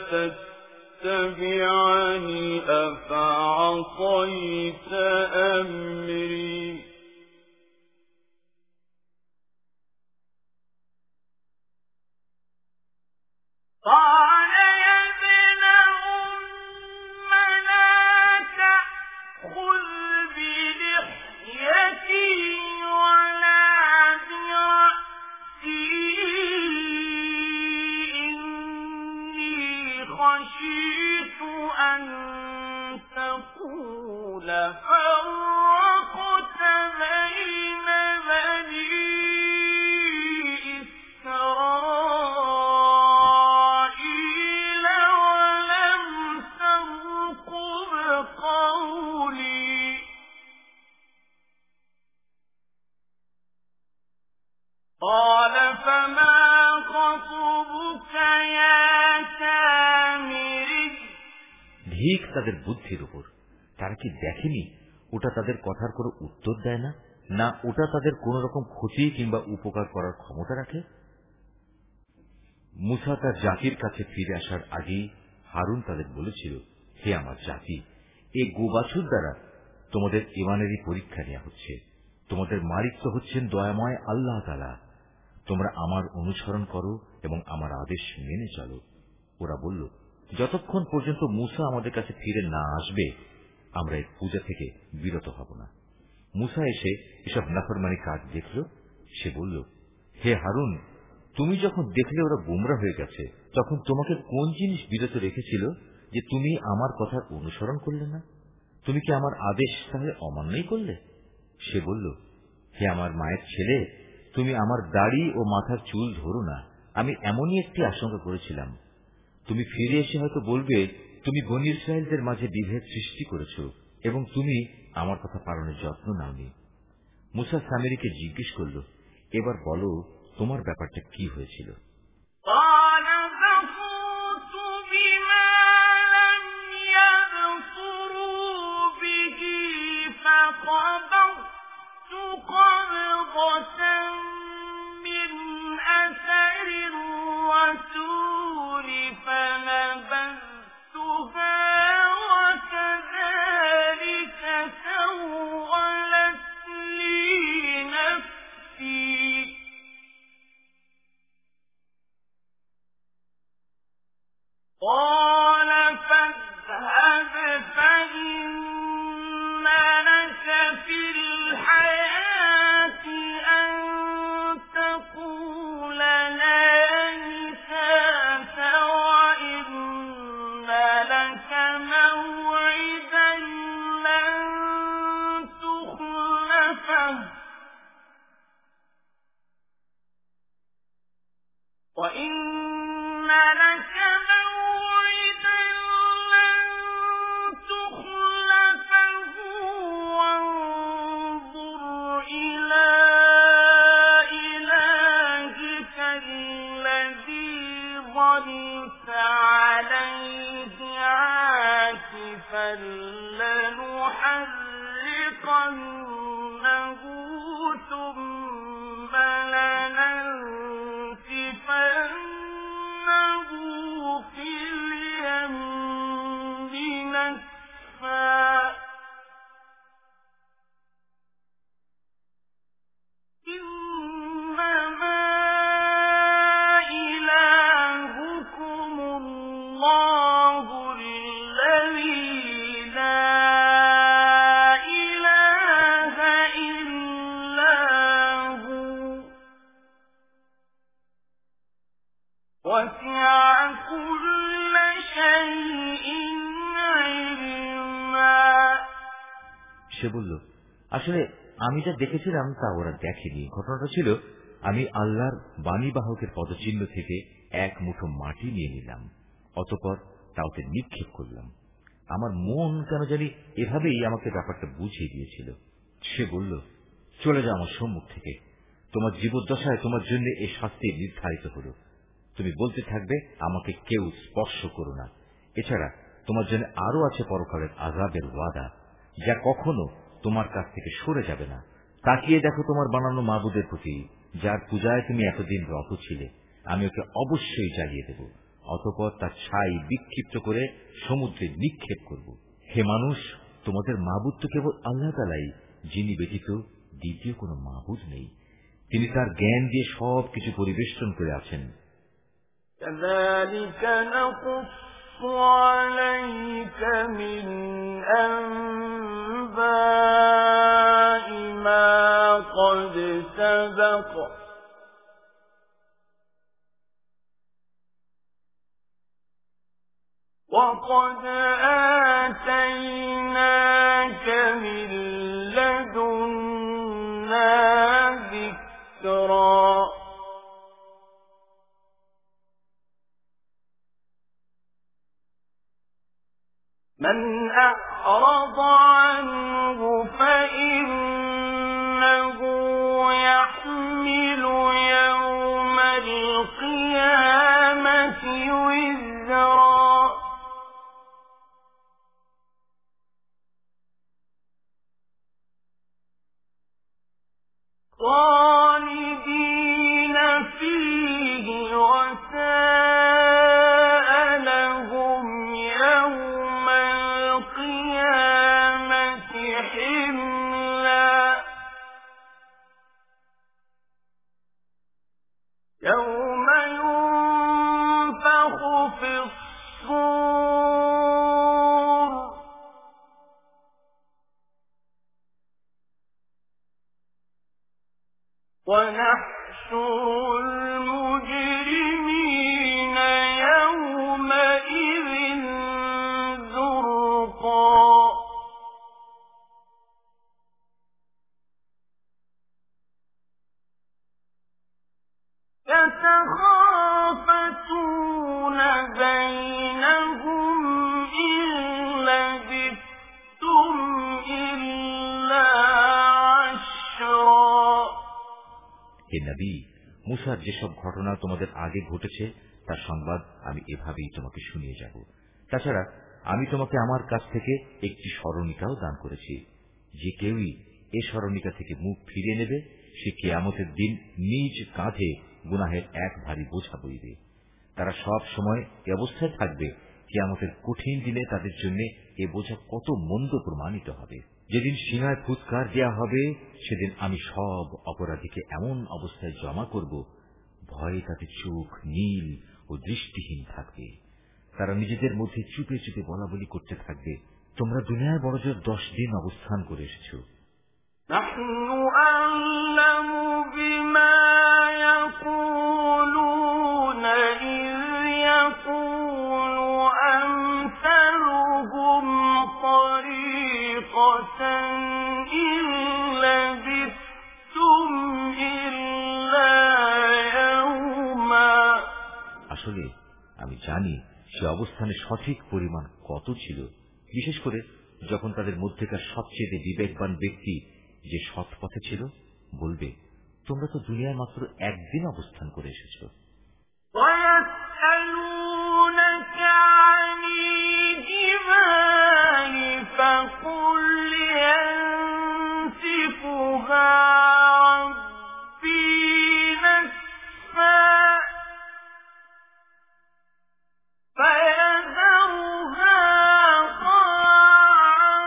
تتبعني أفعصيت أمري قال يا ابن أم لا تأخذ بلحيتي ولا برأسي إني خشيت أن تقول فرقت بين بني قال فما خطبك يا سامري ঠিক তাদের বুদ্ধির উপর। তারা কি দেখেনি ওটা তাদের কথার কোনো উত্তর দেয় না, না ওটা তাদের কোন রকম ক্ষতি কিংবা উপকার করার ক্ষমতা রাখে? মুসা তার জাতির কাছে ফিরে আসার আগেই হারুন তাদের বলেছিল, হে আমার জাতি, এই গোবাছুর দ্বারা তোমাদের ঈমানেরই পরীক্ষা নেওয়া হচ্ছে। তোমাদের মালিক তো হচ্ছেন দয়াময় আল্লাহ তাআলা। তোমরা আমার অনুসরণ করো এবং আমার আদেশ মেনে চলো। ওরা বলল, যতক্ষণ পর্যন্ত মুসা আমাদের কাছে ফিরে না আসবে আমরা এই পূজা থেকে বিরত হব না। মুসা এসে এসব নাফরমানি কাজ দেখল। সে বলল, হে হারুন, তুমি যখন দেখলে ওরা গোমরা হয়ে গেছে, তখন তোমাকে কোন জিনিস বিরত রেখেছিল যে তুমি আমার কথার অনুসরণ করলে না? তুমি কি আমার আদেশ তাহলে অমান্যই করলে? সে বলল, হে আমার মায়ের ছেলে, তুমি আমার দাড়ি ও মাথার চুল ধরো না। আমি এমনই একটি আশঙ্কা করেছিলাম। তুমি ফিরে এসে হয়তো বলবে তুমি বনী ইসরায়েলদের মাঝে বিভেদ সৃষ্টি করেছ এবং তুমি আমার কথা পালনের যত্ন নাওনি। মুসা সামিরীকে জিজ্ঞেস করল, এবার বলো তোমার ব্যাপারটা কি হয়েছিল? قال فاذهب فإن لك في الحياة أن تقول لا مساس وإن لك موعدا لن تخلفه وإن لك عليه عاكفا لنحرقنه ثم لننسفنه في اليم نسفا সে বলল, আসলে আমি যা দেখেছিলাম তা ওরা দেখেনি। ঘটনাটা ছিল, আমি আল্লাহর বাণীবাহকের পদচিহ্ন থেকে এক মুঠো মাটি নিয়ে নিলাম, অতঃপর তা ওতে নিক্ষেপ করলাম। আমার মন কেন জানি এভাবেই আমাকে ব্যাপারটা বুঝিয়ে দিয়েছিল। সে বলল, চলে যাও আমার সম্মুখ থেকে, তোমার জীবদ্দশায় তোমার জন্য এই শাস্তি নির্ধারিত হল। তুমি বলতে থাকবে, আমাকে কেউ স্পর্শ করো না। এছাড়া তোমার জন্য আরো আছে পরকালের আযাবের ওয়াদা, যা কখনো তোমার কাছ থেকে সরে যাবে না। তাকিয়ে দেখো তোমার বানানো মাবুদের প্রতি, যার পূজায় তুমি এতদিন রত ছিলে। আমি ওকে অবশ্যই জ্বালিয়ে দেব, অতঃপর তার ছাই বিক্ষিপ্ত করে সমুদ্রে নিক্ষেপ করব। হে মানুষ, তোমাদের মাবুদ তো কেবল আল্লাহ তাআলাই, যিনি ব্যতীত দ্বিতীয় কোনো মাবুদ নেই। তিনি তার জ্ঞান দিয়ে সব কিছু পরিবেষ্টন করে আছেন। كذلك نقص عليك من أنباء ما قد سبق وقد آتيناك من لدنا ذكرا من أعرض عنه فإنه يحمل يوم القيامة وزرا خالدين فيه وساء لهم يوم القيامة حملا يوم ينفخ في الصور ونحشر المجرمين يومئذ زرقا يتخافتون بينهم إن لبثتم إلا عشرا হে নবী, মুসার যেসব ঘটনা তোমাদের আগে ঘটেছে তার সংবাদ আমি এভাবেই তোমাকে শুনিয়ে যাব। তাছাড়া আমি তোমাকে আমার কাছ থেকে একটি স্মরণিকাও দান করেছি। যে কেউই এ স্মরণিকা থেকে মুখ ফিরিয়ে নেবে, সে কিয়ামতের দিন নিজ কাঁধে গুনাহের এক ভারী বোঝা বইবে। তারা সব সময় এ অবস্থায় থাকবে, কিয়ামতের কঠিন দিনে তাদের জন্য এ বোঝা কত মন্দ প্রমাণিত হবে। যেদিন সিনায় ফুৎকার দেয়া হবে, সেদিন আমি সব অপরাধীকে এমন অবস্থায় জমা করব, ভয়ে তাদের চোখ নীল ও দৃষ্টিহীন থাকবে। তারা নিজেদের মধ্যে চুপে চুপে বলা বলি করতে থাকবে, তোমরা দুনিয়ায় বড়জোর দশ দিন অবস্থান করে এসেছ। نحن أعلم بما يقولون إذ يقول أمثلهم طريقة إن لبثتم إلا يوما আসলে আমি জানি সে অবস্থানে সঠিক পরিমাণ কত ছিল, বিশেষ করে যখন তাদের মধ্যেকার সবচেয়ে বিবেকবান ব্যক্তি, যে সৎ পথে ছিল, বলবে, তোমরা তো দুনিয়ায় মাত্র একদিন অবস্থান করে এসেছ। وَيَسْأَلُونَكَ عَنِ الْجِبَالِ فَقُلْ يَنسِفُهَا رَبِّي نَسْفًا فَيَذَرُهَا قَاعًا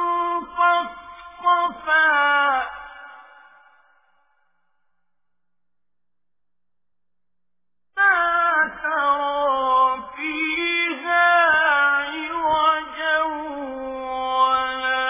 صَفْصَفًا لَا تَرَىٰ فِيهَا عِوَجًا وَلَا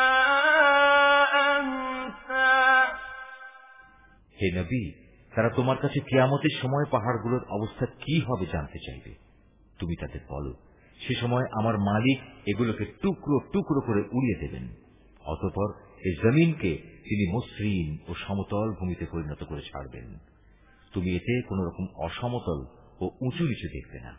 أَمْتًا হে নবী, তারা তোমার কাছে কিয়ামতের সময় পাহাড়গুলোর অবস্থা কি হবে জানতে চাইবে। তুমি তাদের বলো, সে সময় আমার মালিক এগুলোকে টুকরো টুকরো করে উড়িয়ে দেবেন, অতঃপর এই জমিনকে তিনি মসৃণ ও সমতল ভূমিতে পরিণত করে ছাড়বেন। তুমি এতে কোন রকম অসমতল ও উঁচু নিচু দেখবে না।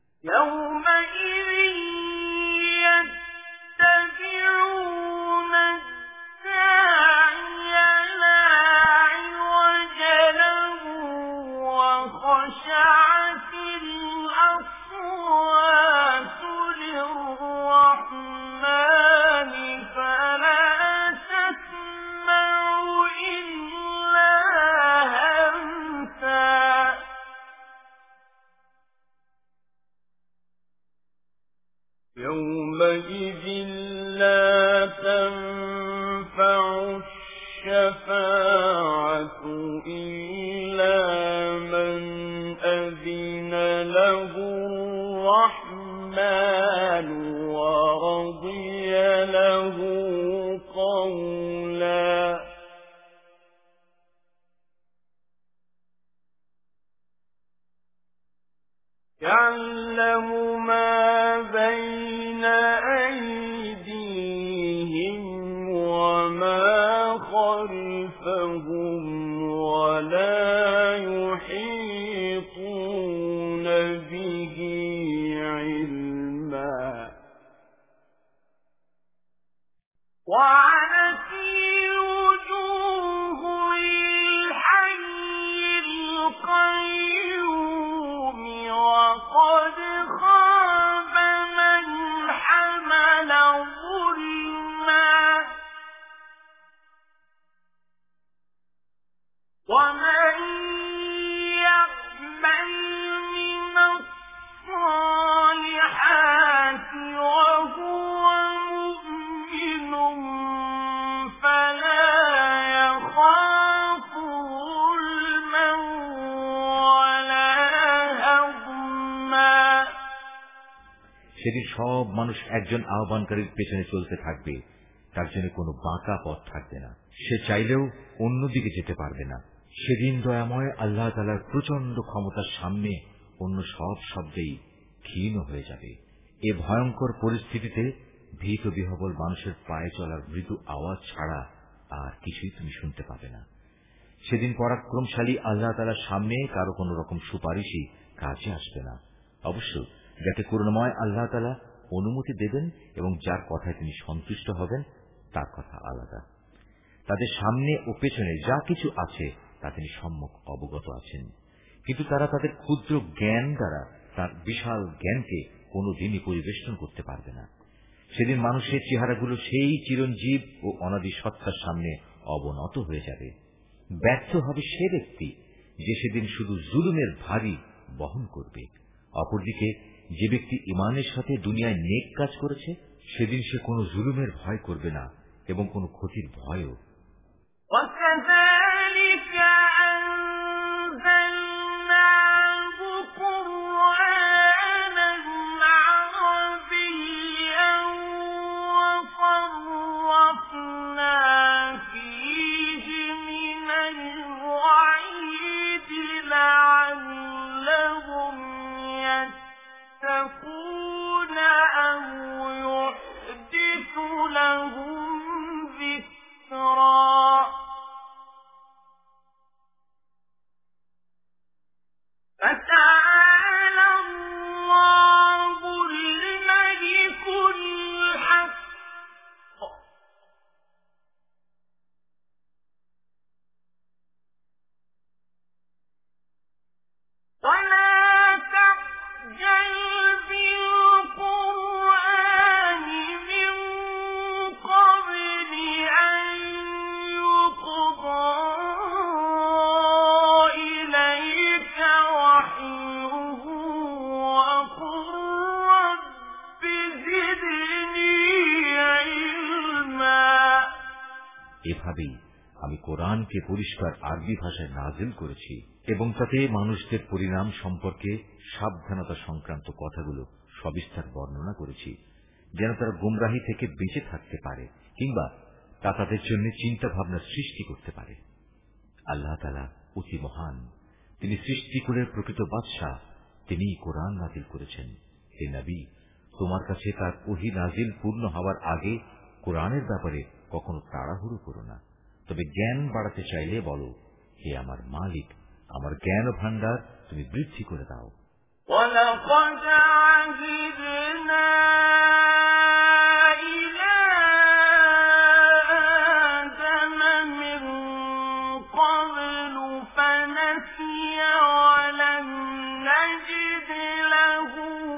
يومئذ لا تنفع الشفاعة إلا من أذن له الرحمن ورضي له قولا يعلم ما بين أيديهم وما خلفهم ولا يحيطون به علما وعنت الوجوه للحي القيوم وقد خاب من حمل ظلما ومن يعمل من الصالحات وهو مؤمن فلا يخاف ظلما ولا هضما সেদিন সব মানুষ একজন আহ্বানকারীর পেছনে চলতে থাকবে, তার জন্য কোনো বাঁকা পথ থাকবে না। সে চাইলেও অন্যদিকে যেতে পারবে না। সেদিন দয়াময় আল্লাহ তাআলার প্রচন্ড ক্ষমতার সামনে অন্য সব শব্দেই ক্ষীণ হয়ে যাবে। এ ভয়ঙ্কর পরিস্থিতিতে ভীত বিহ্বল মানুষের পায়ে চলার মৃদু আওয়াজ ছাড়া আর কিছুই তুমি শুনতে পাবে না। সেদিন পরাক্রমশালী আল্লাহ তাআলার সামনে কারো কোন রকম সুপারিশই কাজে আসবে না। অবশ্য যাকে করুণাময় আল্লাহ তাআলা অনুমতি দেবেন এবং যার কথায় তিনি সন্তুষ্ট হবেন তার কথা আলাদা। তাদের সামনে ও পেছনে যা কিছু আছে তা তিনি সম্যক অবগত আছেন, কিন্তু তারা তাদের ক্ষুদ্র জ্ঞান দ্বারা তার বিশাল জ্ঞানকে কোনদিনই পরিবেষ্টন করতে পারবে না। সেদিন মানুষের চেহারাগুলো সেই চিরঞ্জীব ও অনাদি সত্তার সামনে অবনত হয়ে যাবে। ব্যর্থ হবে সে ব্যক্তি যে সেদিন শুধু জুলুমের ভারী বহন করবে। অপরদিকে যে ব্যক্তি ঈমানের সাথে দুনিয়ায় নেক কাজ করেছে সেদিন সে কোনো জুলুমের ভয় করবে না এবং কোনো ক্ষতির ভয়ও। وَكَذَلِكَ أَنزَلْنَاهُ قُرْآنًا عَرَبِيًّا وَصَرَّفْنَا فِيهِ مِنَ الْوَعِيدِ لَعَلَّهُمْ يَتَّقُونَ أَوْ يُحْدِثُ لَهُمْ ذِكْرًا فَتَعَالَى اللَّهُ الْمَلِكُ الْحَقُّ وَلَا تَعْجَلْ بِالْقُرْآنِ مِنْ قَبْلِ أَنْ يُقْضَى إِلَيْكَ وَحْيُهُ وَقُلْ رَبِّ زِدْنِي عِلْمًا এভাবেই আমি কোরআনকে পরিষ্কার আরবি ভাষায় নাজিল করেছি এবং তাতে মানুষদের পরিণাম সম্পর্কে সাবধানতা সংক্রান্ত কথাগুলো সবিস্তার বর্ণনা করেছি, যেন তারা গুমরাহি থেকে বেঁচে থাকতে পারে কিংবা তা তাদের জন্য চিন্তা ভাবনার সৃষ্টি করতে পারে। আল্লাহ তাআলা অতি মহান, তিনি সৃষ্টিকুলের প্রকৃত বাদশাহ, তিনিই কোরআন নাজিল করেছেন। হে নবী, তোমার কাছে তার ওহী নাজিল পূর্ণ হওয়ার আগে কোরআনের ব্যাপারে কখনো তাড়াহুড়ো করো না, তবে জ্ঞান বাড়াতে চাইলে বলো, হে আমার মালিক, আমার জ্ঞান ভান্ডার তুমি বৃদ্ধি করে দাও। وَلَقَدْ عَهِدْنَا إِلَى آدَمَ مِن قَبْلُ فَنَسِيَ وَلَمْ نَجِدْ لَهُ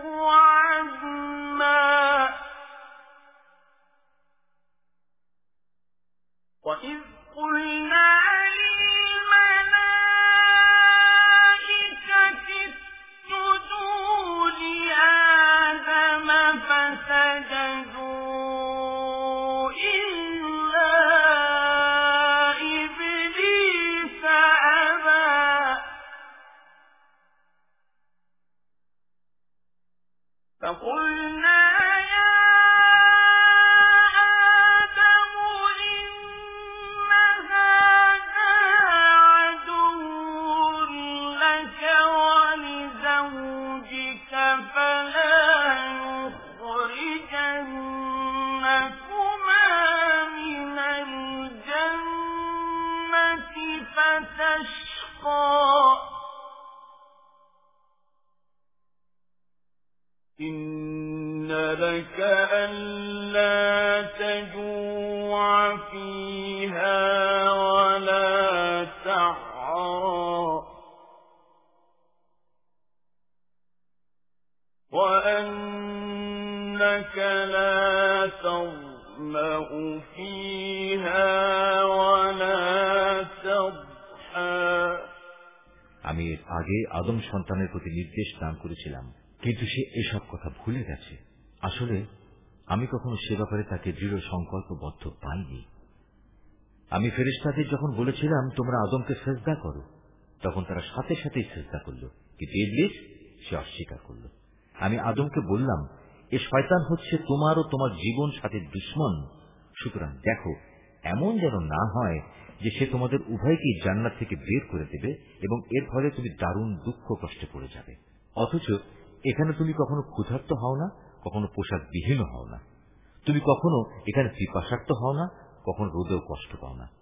عَزْمًا وَإِذْ قُلْنَا فقلنا يا آدم إن هذا عدو لك ولزوجك فلا يخرجنكما من الجنة فتشقى إن لك ألا تجوع فيها ولا تعرى وأنك لا تظمأ فيها ولا تضحى আমি এর আগে আদম সন্তানের প্রতি নির্দেশ দান করেছিলাম, কিন্তু সে এসব কথা ভুলে গেছে। আসলে আমি কখনো সে ব্যাপারে তাকে দৃঢ় সংকল্পবদ্ধ পাইনি। আমি ফেরেশতাদের যখন বলেছিলাম তোমরা আদমকে সিজদা করো, তখন তারা সাথে সাথেই সিজদা করল, কিন্তু ইবলিস সে অস্বীকার করল। আমি আদমকে বললাম, এ শয়তান হচ্ছে তোমার ও তোমার জীবন সাথীর দুশমন, সুতরাং দেখো এমন যেন না হয় যে সে তোমাদের উভয়কেই জান্নাত থেকে বের করে দেবে এবং এর ফলে তুমি দারুণ দুঃখ কষ্টে পড়ে যাবে। অথচ এখানে তুমি কখনো ক্ষুধার্ত হও না, কখনো পোশাক বিহীন হও না, তুমি কখনো এখানে পিপাসার্ত হও না, কখনো রোদেও কষ্ট পাও না।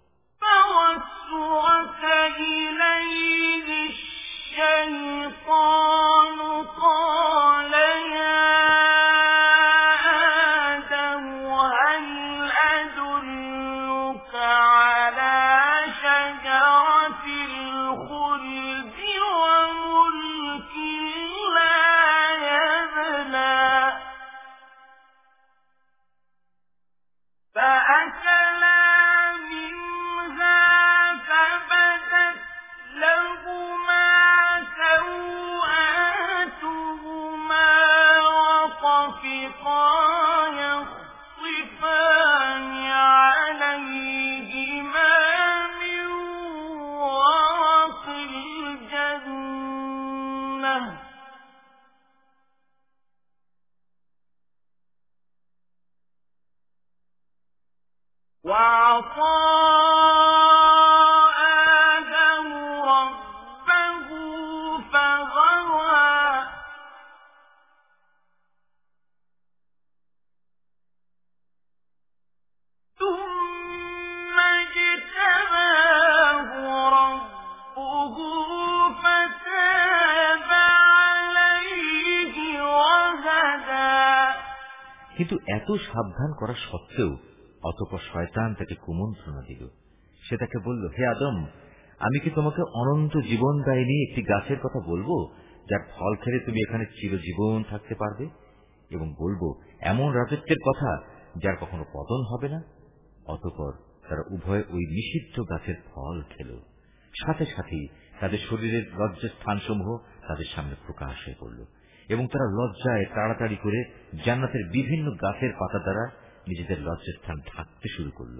কিন্তু এত সাবধান করা সত্ত্বেও অতঃপর শয়তান তাকে কুমন্ত্রণা দিল। সে তাকে বলল, হে আদম, আমি কি তোমাকে অনন্ত জীবন দায়নি একটি গাছের কথা বলবো, যার ফল খেলে তুমি এখানে চিরজীবন থাকতে পারবে, এবং বলবো এমন রাজত্বের কথা যার কখনো পতন হবে না। অতঃপর তারা উভয় ওই নিষিদ্ধ গাছের ফল খেল। সাথে সাথেই তাদের শরীরের লজ্জাস্থানসমূহ তাদের সামনে প্রকাশ হয়ে পড়ল এবং তারা লজ্জায় তাড়াতাড়ি করে জান্নাতের বিভিন্ন গাছের পাতা দ্বারা নিজেদের লজ্জাস্থান ঢাকতে শুরু করল।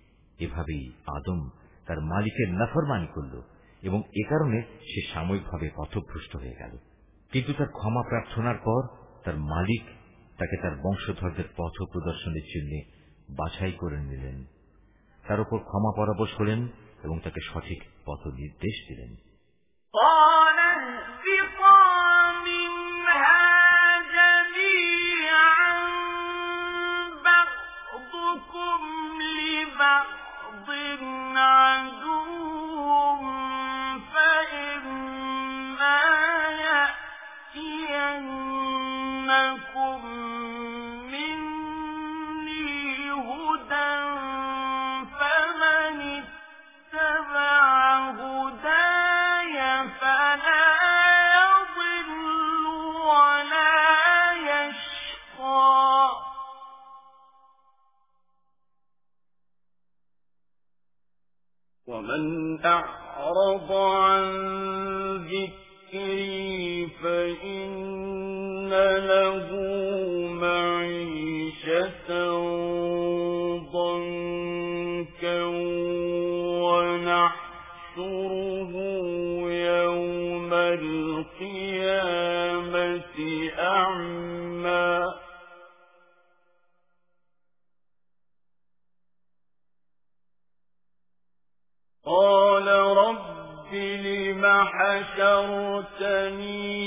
এভাবেই আদম তার মালিকের নাফরমানি করল এবং এ কারণে সে সাময়িকভাবে পথভ্রষ্ট হয়ে গেল। কিন্তু তার ক্ষমা প্রার্থনার পর তার মালিক তাকে তার বংশধরদের পথ প্রদর্শনের জন্য বাছাই করে নিলেন, তার উপর ক্ষমা পরবশ হলেন এবং তাকে সঠিক পথ নির্দেশ দিলেন। لِبَاسٌ يَأْتِيَنَّكُم مِّنِّي هُدًى فَمَنِ اتَّبَعَ هُدَايَ فَلَا يَضِلُّ وَلَا يَشْقَىٰ وَمَنْ أَعْرَضَ عَن ذِكْرِي فَإِنَّ لَهُ مَعِيشَةً ضَنكًا وَنَحْشُرُهُ يَوْمَ الْقِيَامَةِ أَعْمَىٰ قَالَ رَبِّ لِمَ حَشَرْتَنِي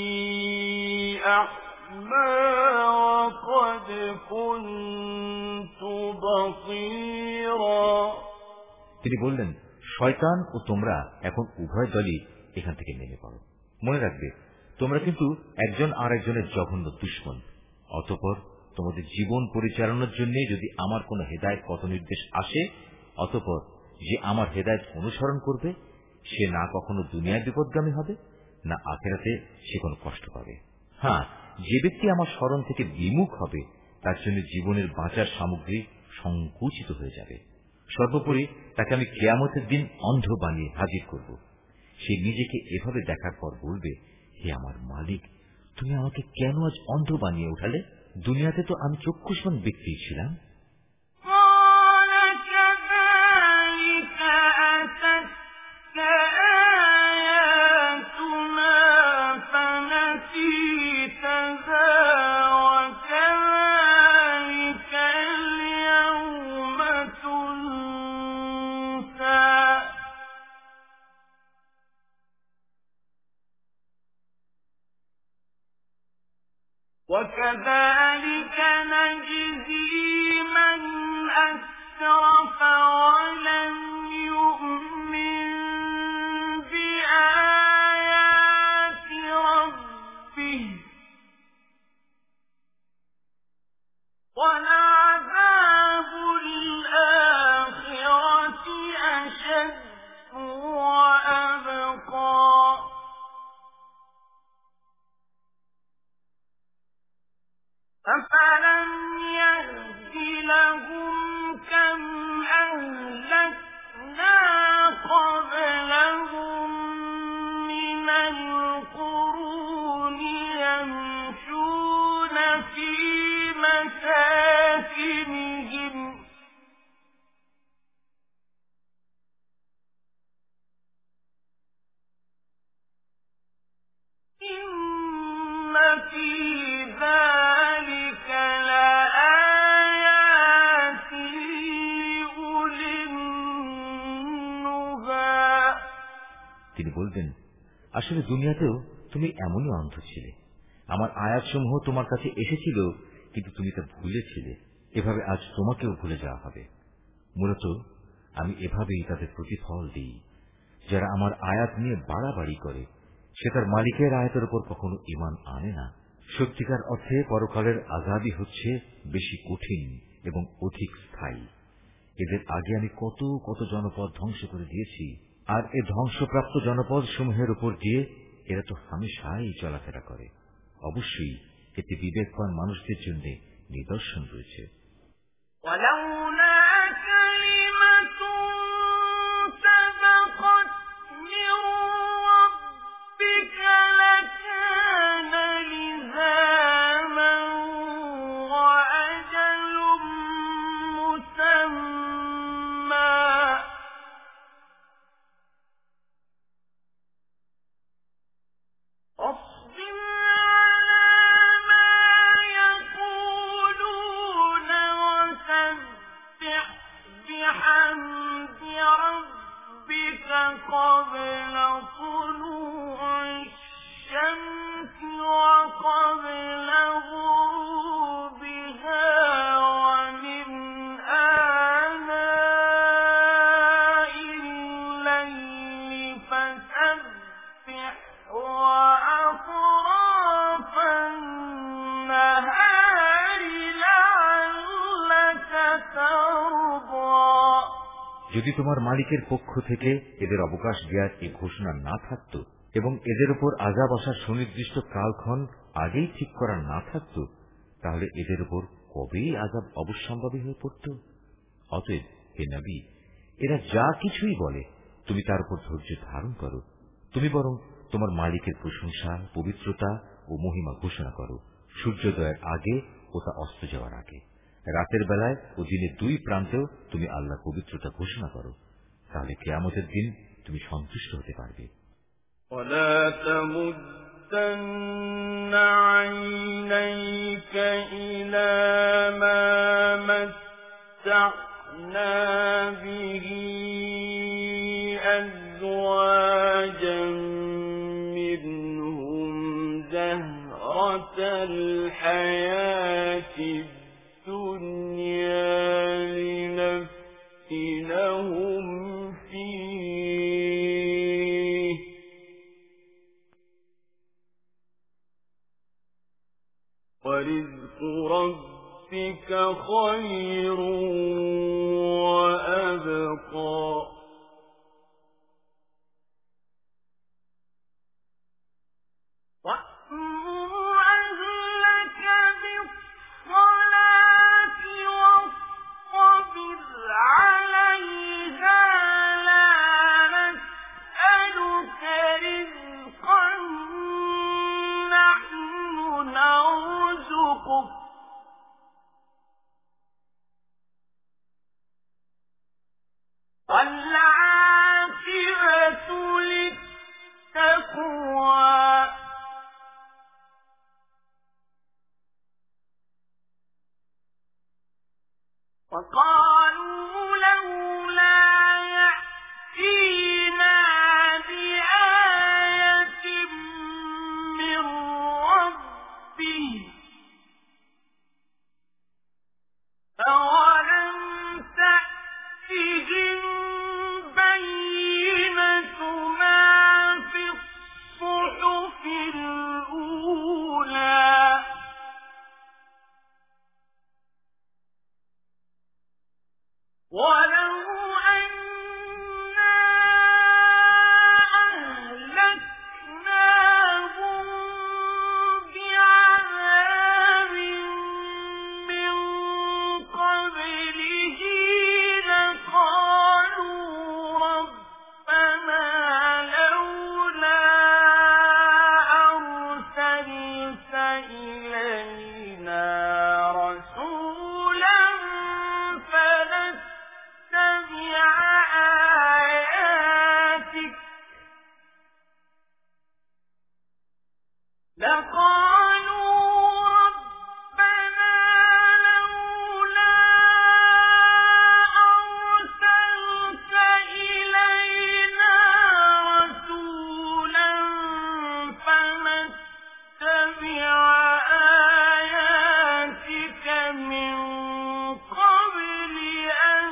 أَعْمَىٰ وَقَدْ كُنتُ بَصِيرًا তিনি বললেন, শয়তান ও তোমরা এখন উভয় দলই এখান থেকে নেমে পড়ো। মনে রাখবে, তোমরা কিন্তু একজন আর একজনের জঘন্য দুশমন। অতঃপর তোমাদের জীবন পরিচালনার জন্য যদি আমার কোন হেদায়েত পথ নির্দেশ আসে, অতঃপর যে আমার হেদায়েত অনুসরণ করবে সে না কখনো দুনিয়ায় বিপদগামী হবে, না আখিরাতে সে কোনো কষ্ট পাবে। হ্যাঁ, যে ব্যক্তি আমার স্মরণ থেকে বিমুখ হবে তার জন্য জীবনের বাঁচার সামগ্রী সংকুচিত হয়ে যাবে। সর্বোপরি তাকে আমি কিয়ামতের দিন অন্ধ বানিয়ে হাজির করব। সে নিজেকে এভাবে দেখার পর বলবে, হে আমার মালিক, তুমি আমাকে কেন আজ অন্ধ বানিয়ে উঠালে? দুনিয়াতে তো আমি চক্ষুষ্মান ব্যক্তি ছিলাম। وَكَذَلِكَ نَجْزِي مَنْ أَسْرَفَ وَلَمْ يُؤْمِنْ بِآيَاتِ رَبِّهِ وَلَعَذَابُ الْآخِرَةِ أَشَدُّ وَأَبْقَىٰ أَفَلَمْ يَهْدِ لَهُمْ كَمْ أَهْلَكْنَا قَبْلَهُم مِّنَ الْقُرُونِ يَمْشُونَ فِي مَسَاكِنِهِمْ إِنَّ فِي ذَلِكَ لَآيَاتٍ لِأُولِي النُّهَىٰ তিনি বলবেন, আসলে দুনিয়াতেও তুমি এমনই অন্ধ ছিলে। আমার আয়াতসমূহ তোমার কাছে এসেছিল, কিন্তু তুমি তা ভুলেছিলে। এভাবে আজ তোমাকেও ভুলে যাওয়া হবে। মূলত আমি এভাবেই তাদের প্রতিফল দিই। যারা আমার আয়াত নিয়ে বাড়াবাড়ি করে সে তার মালিকের আয়াতের উপর কখনো ঈমান আনে না। সত্যিকার অর্থে পরকালের আযাবই হচ্ছে বেশি কঠিন এবং অধিক স্থায়ী। এদের আগে আমি কত কত জনপদ ধ্বংস করে দিয়েছি, আর এ ধ্বংসপ্রাপ্ত জনপদ সমূহের উপর দিয়ে এরা তো হামেশাই চলাফেরা করে। অবশ্যই এতে বিবেকবান মানুষদের জন্য নিদর্শন রয়েছে। وَسَبِّحْ ترضى যদি তোমার মালিকের পক্ষ থেকে এদের অবকাশ দেওয়ার এই ঘোষণা না থাকত এবং এদের উপর আযাব আসার সুনির্দিষ্ট কালক্ষণ আগেই ঠিক করা না থাকত, তাহলে এদের উপর কবেই আযাব অবশ্যম্ভাবী হয়ে পড়ত। অতএব হে নবী, এরা যা কিছুই বলে তুমি তার উপর ধৈর্য ধারণ করো। তুমি বরং তোমার মালিকের প্রশংসা, পবিত্রতা ও মহিমা ঘোষণা করো সূর্যোদয়ের আগে ও তা অস্ত যাওয়ার আগে। রাতের বেলায় ও দিনের দুই প্রান্তেও তুমি আল্লাহর পবিত্রতা ঘোষণা করো। তাহলে কিয়ামতের দিন তুমি সন্তুষ্ট হতে পারবে। ولا تمدن عينيك إلى ما متعنا به أزواجا منهم زهرة الحياة الدنيا لنفتنهم فيه ورزق ربك خير وأبقى وأمر أهلك بالصلاة واصطبر عليها لا نسألك رزقا نحن نرزقك والعاقبة للتقوى وقالوا لولا يأتينا بآية من ربه أولم تأتهم بينة ما في الصحف الأولى ولو أنا أهلكناهم بعذاب من قبله لقالوا ربنا لولا أرسلت إلينا رسولا فنتبع آياتك لقالوا ربنا لولا أرسلت إلينا رسولا فنتبع آياتك من قبل أن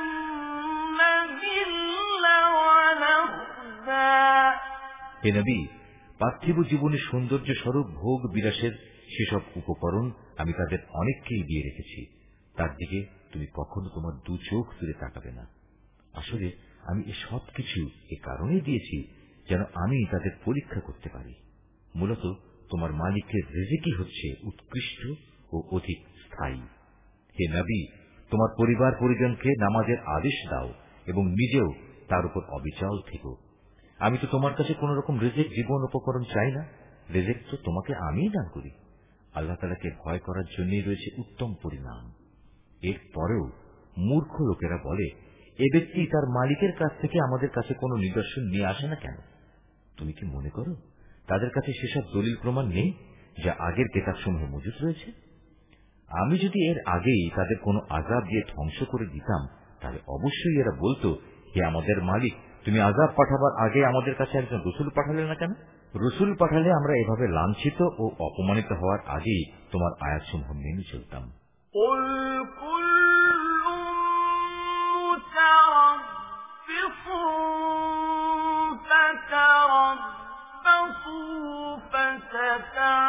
نذل ونخزى হে নবী, পার্থিব জীবনের সৌন্দর্য স্বরূপ ভোগ বিলাসের সেসব উপকরণ আমি তাদের অনেককেই দিয়ে রেখেছি। তার দিকে তুমি কখনো তোমার দু চোখ তুলে তাকাবে না। আসলে আমি এ সব কিছু এ কারণেই দিয়েছি যেন আমি তাদের পরীক্ষা করতে পারি। মূলত তোমার মালিকের রিজিকই হচ্ছে উৎকৃষ্ট ও অধিক স্থায়ী। হে নবী, তোমার পরিবার পরিজনকে নামাজের আদেশ দাও এবং নিজেও তার উপর অবিচল থেকো। আমি তো তোমার কাছে কোন রকম রিজিক জীবন উপকরণ চাই না। রিজিক তো তোমাকে আমিই দান করি। আল্লাহ তাআলাকে ভয় করার জন্যই রয়েছে উত্তম পরিণাম। এর পরেও মূর্খ লোকেরা বলে, এ ব্যক্তি তার মালিকের কাছ থেকে আমাদের কাছে কোনো নিদর্শন নিয়ে আসে না কেন? তুমি কি মনে করো তাদের কাছে সেসব দলিল প্রমাণ নেই যা আগের কিতাবসমূহে মজুদ রয়েছে? আমি যদি এর আগেই তাদের কোনো আযাব দিয়ে ধ্বংস করে দিতাম, তাহলে অবশ্যই এরা বলতো, হে আমাদের মালিক, তুমি আযাব পাঠাবার আগে আমাদের কাছে একজন রসুল পাঠালে না কেন? রসুল পাঠালে আমরা এভাবে লাঞ্ছিত ও অপমানিত হওয়ার আগেই তোমার আয়াতসমূহ মেনে চলতাম।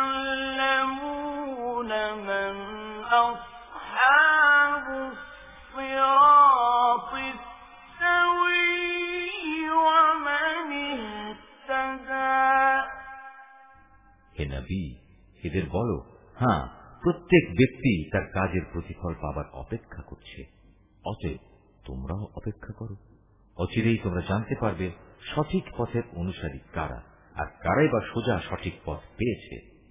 فستعلمون من أصحاب الصراط السوي ومن اهتدى হে নবী, এদের বলো, হ্যাঁ, প্রত্যেক ব্যক্তি তার কাজের প্রতিফল পাবার অপেক্ষা করছে। অতএব তোমরাও অপেক্ষা করো। অচিরেই তোমরা জানতে পারবে সঠিক পথের অনুসারী কারা, আর কারাই বা সোজা সঠিক পথ পেয়েছে।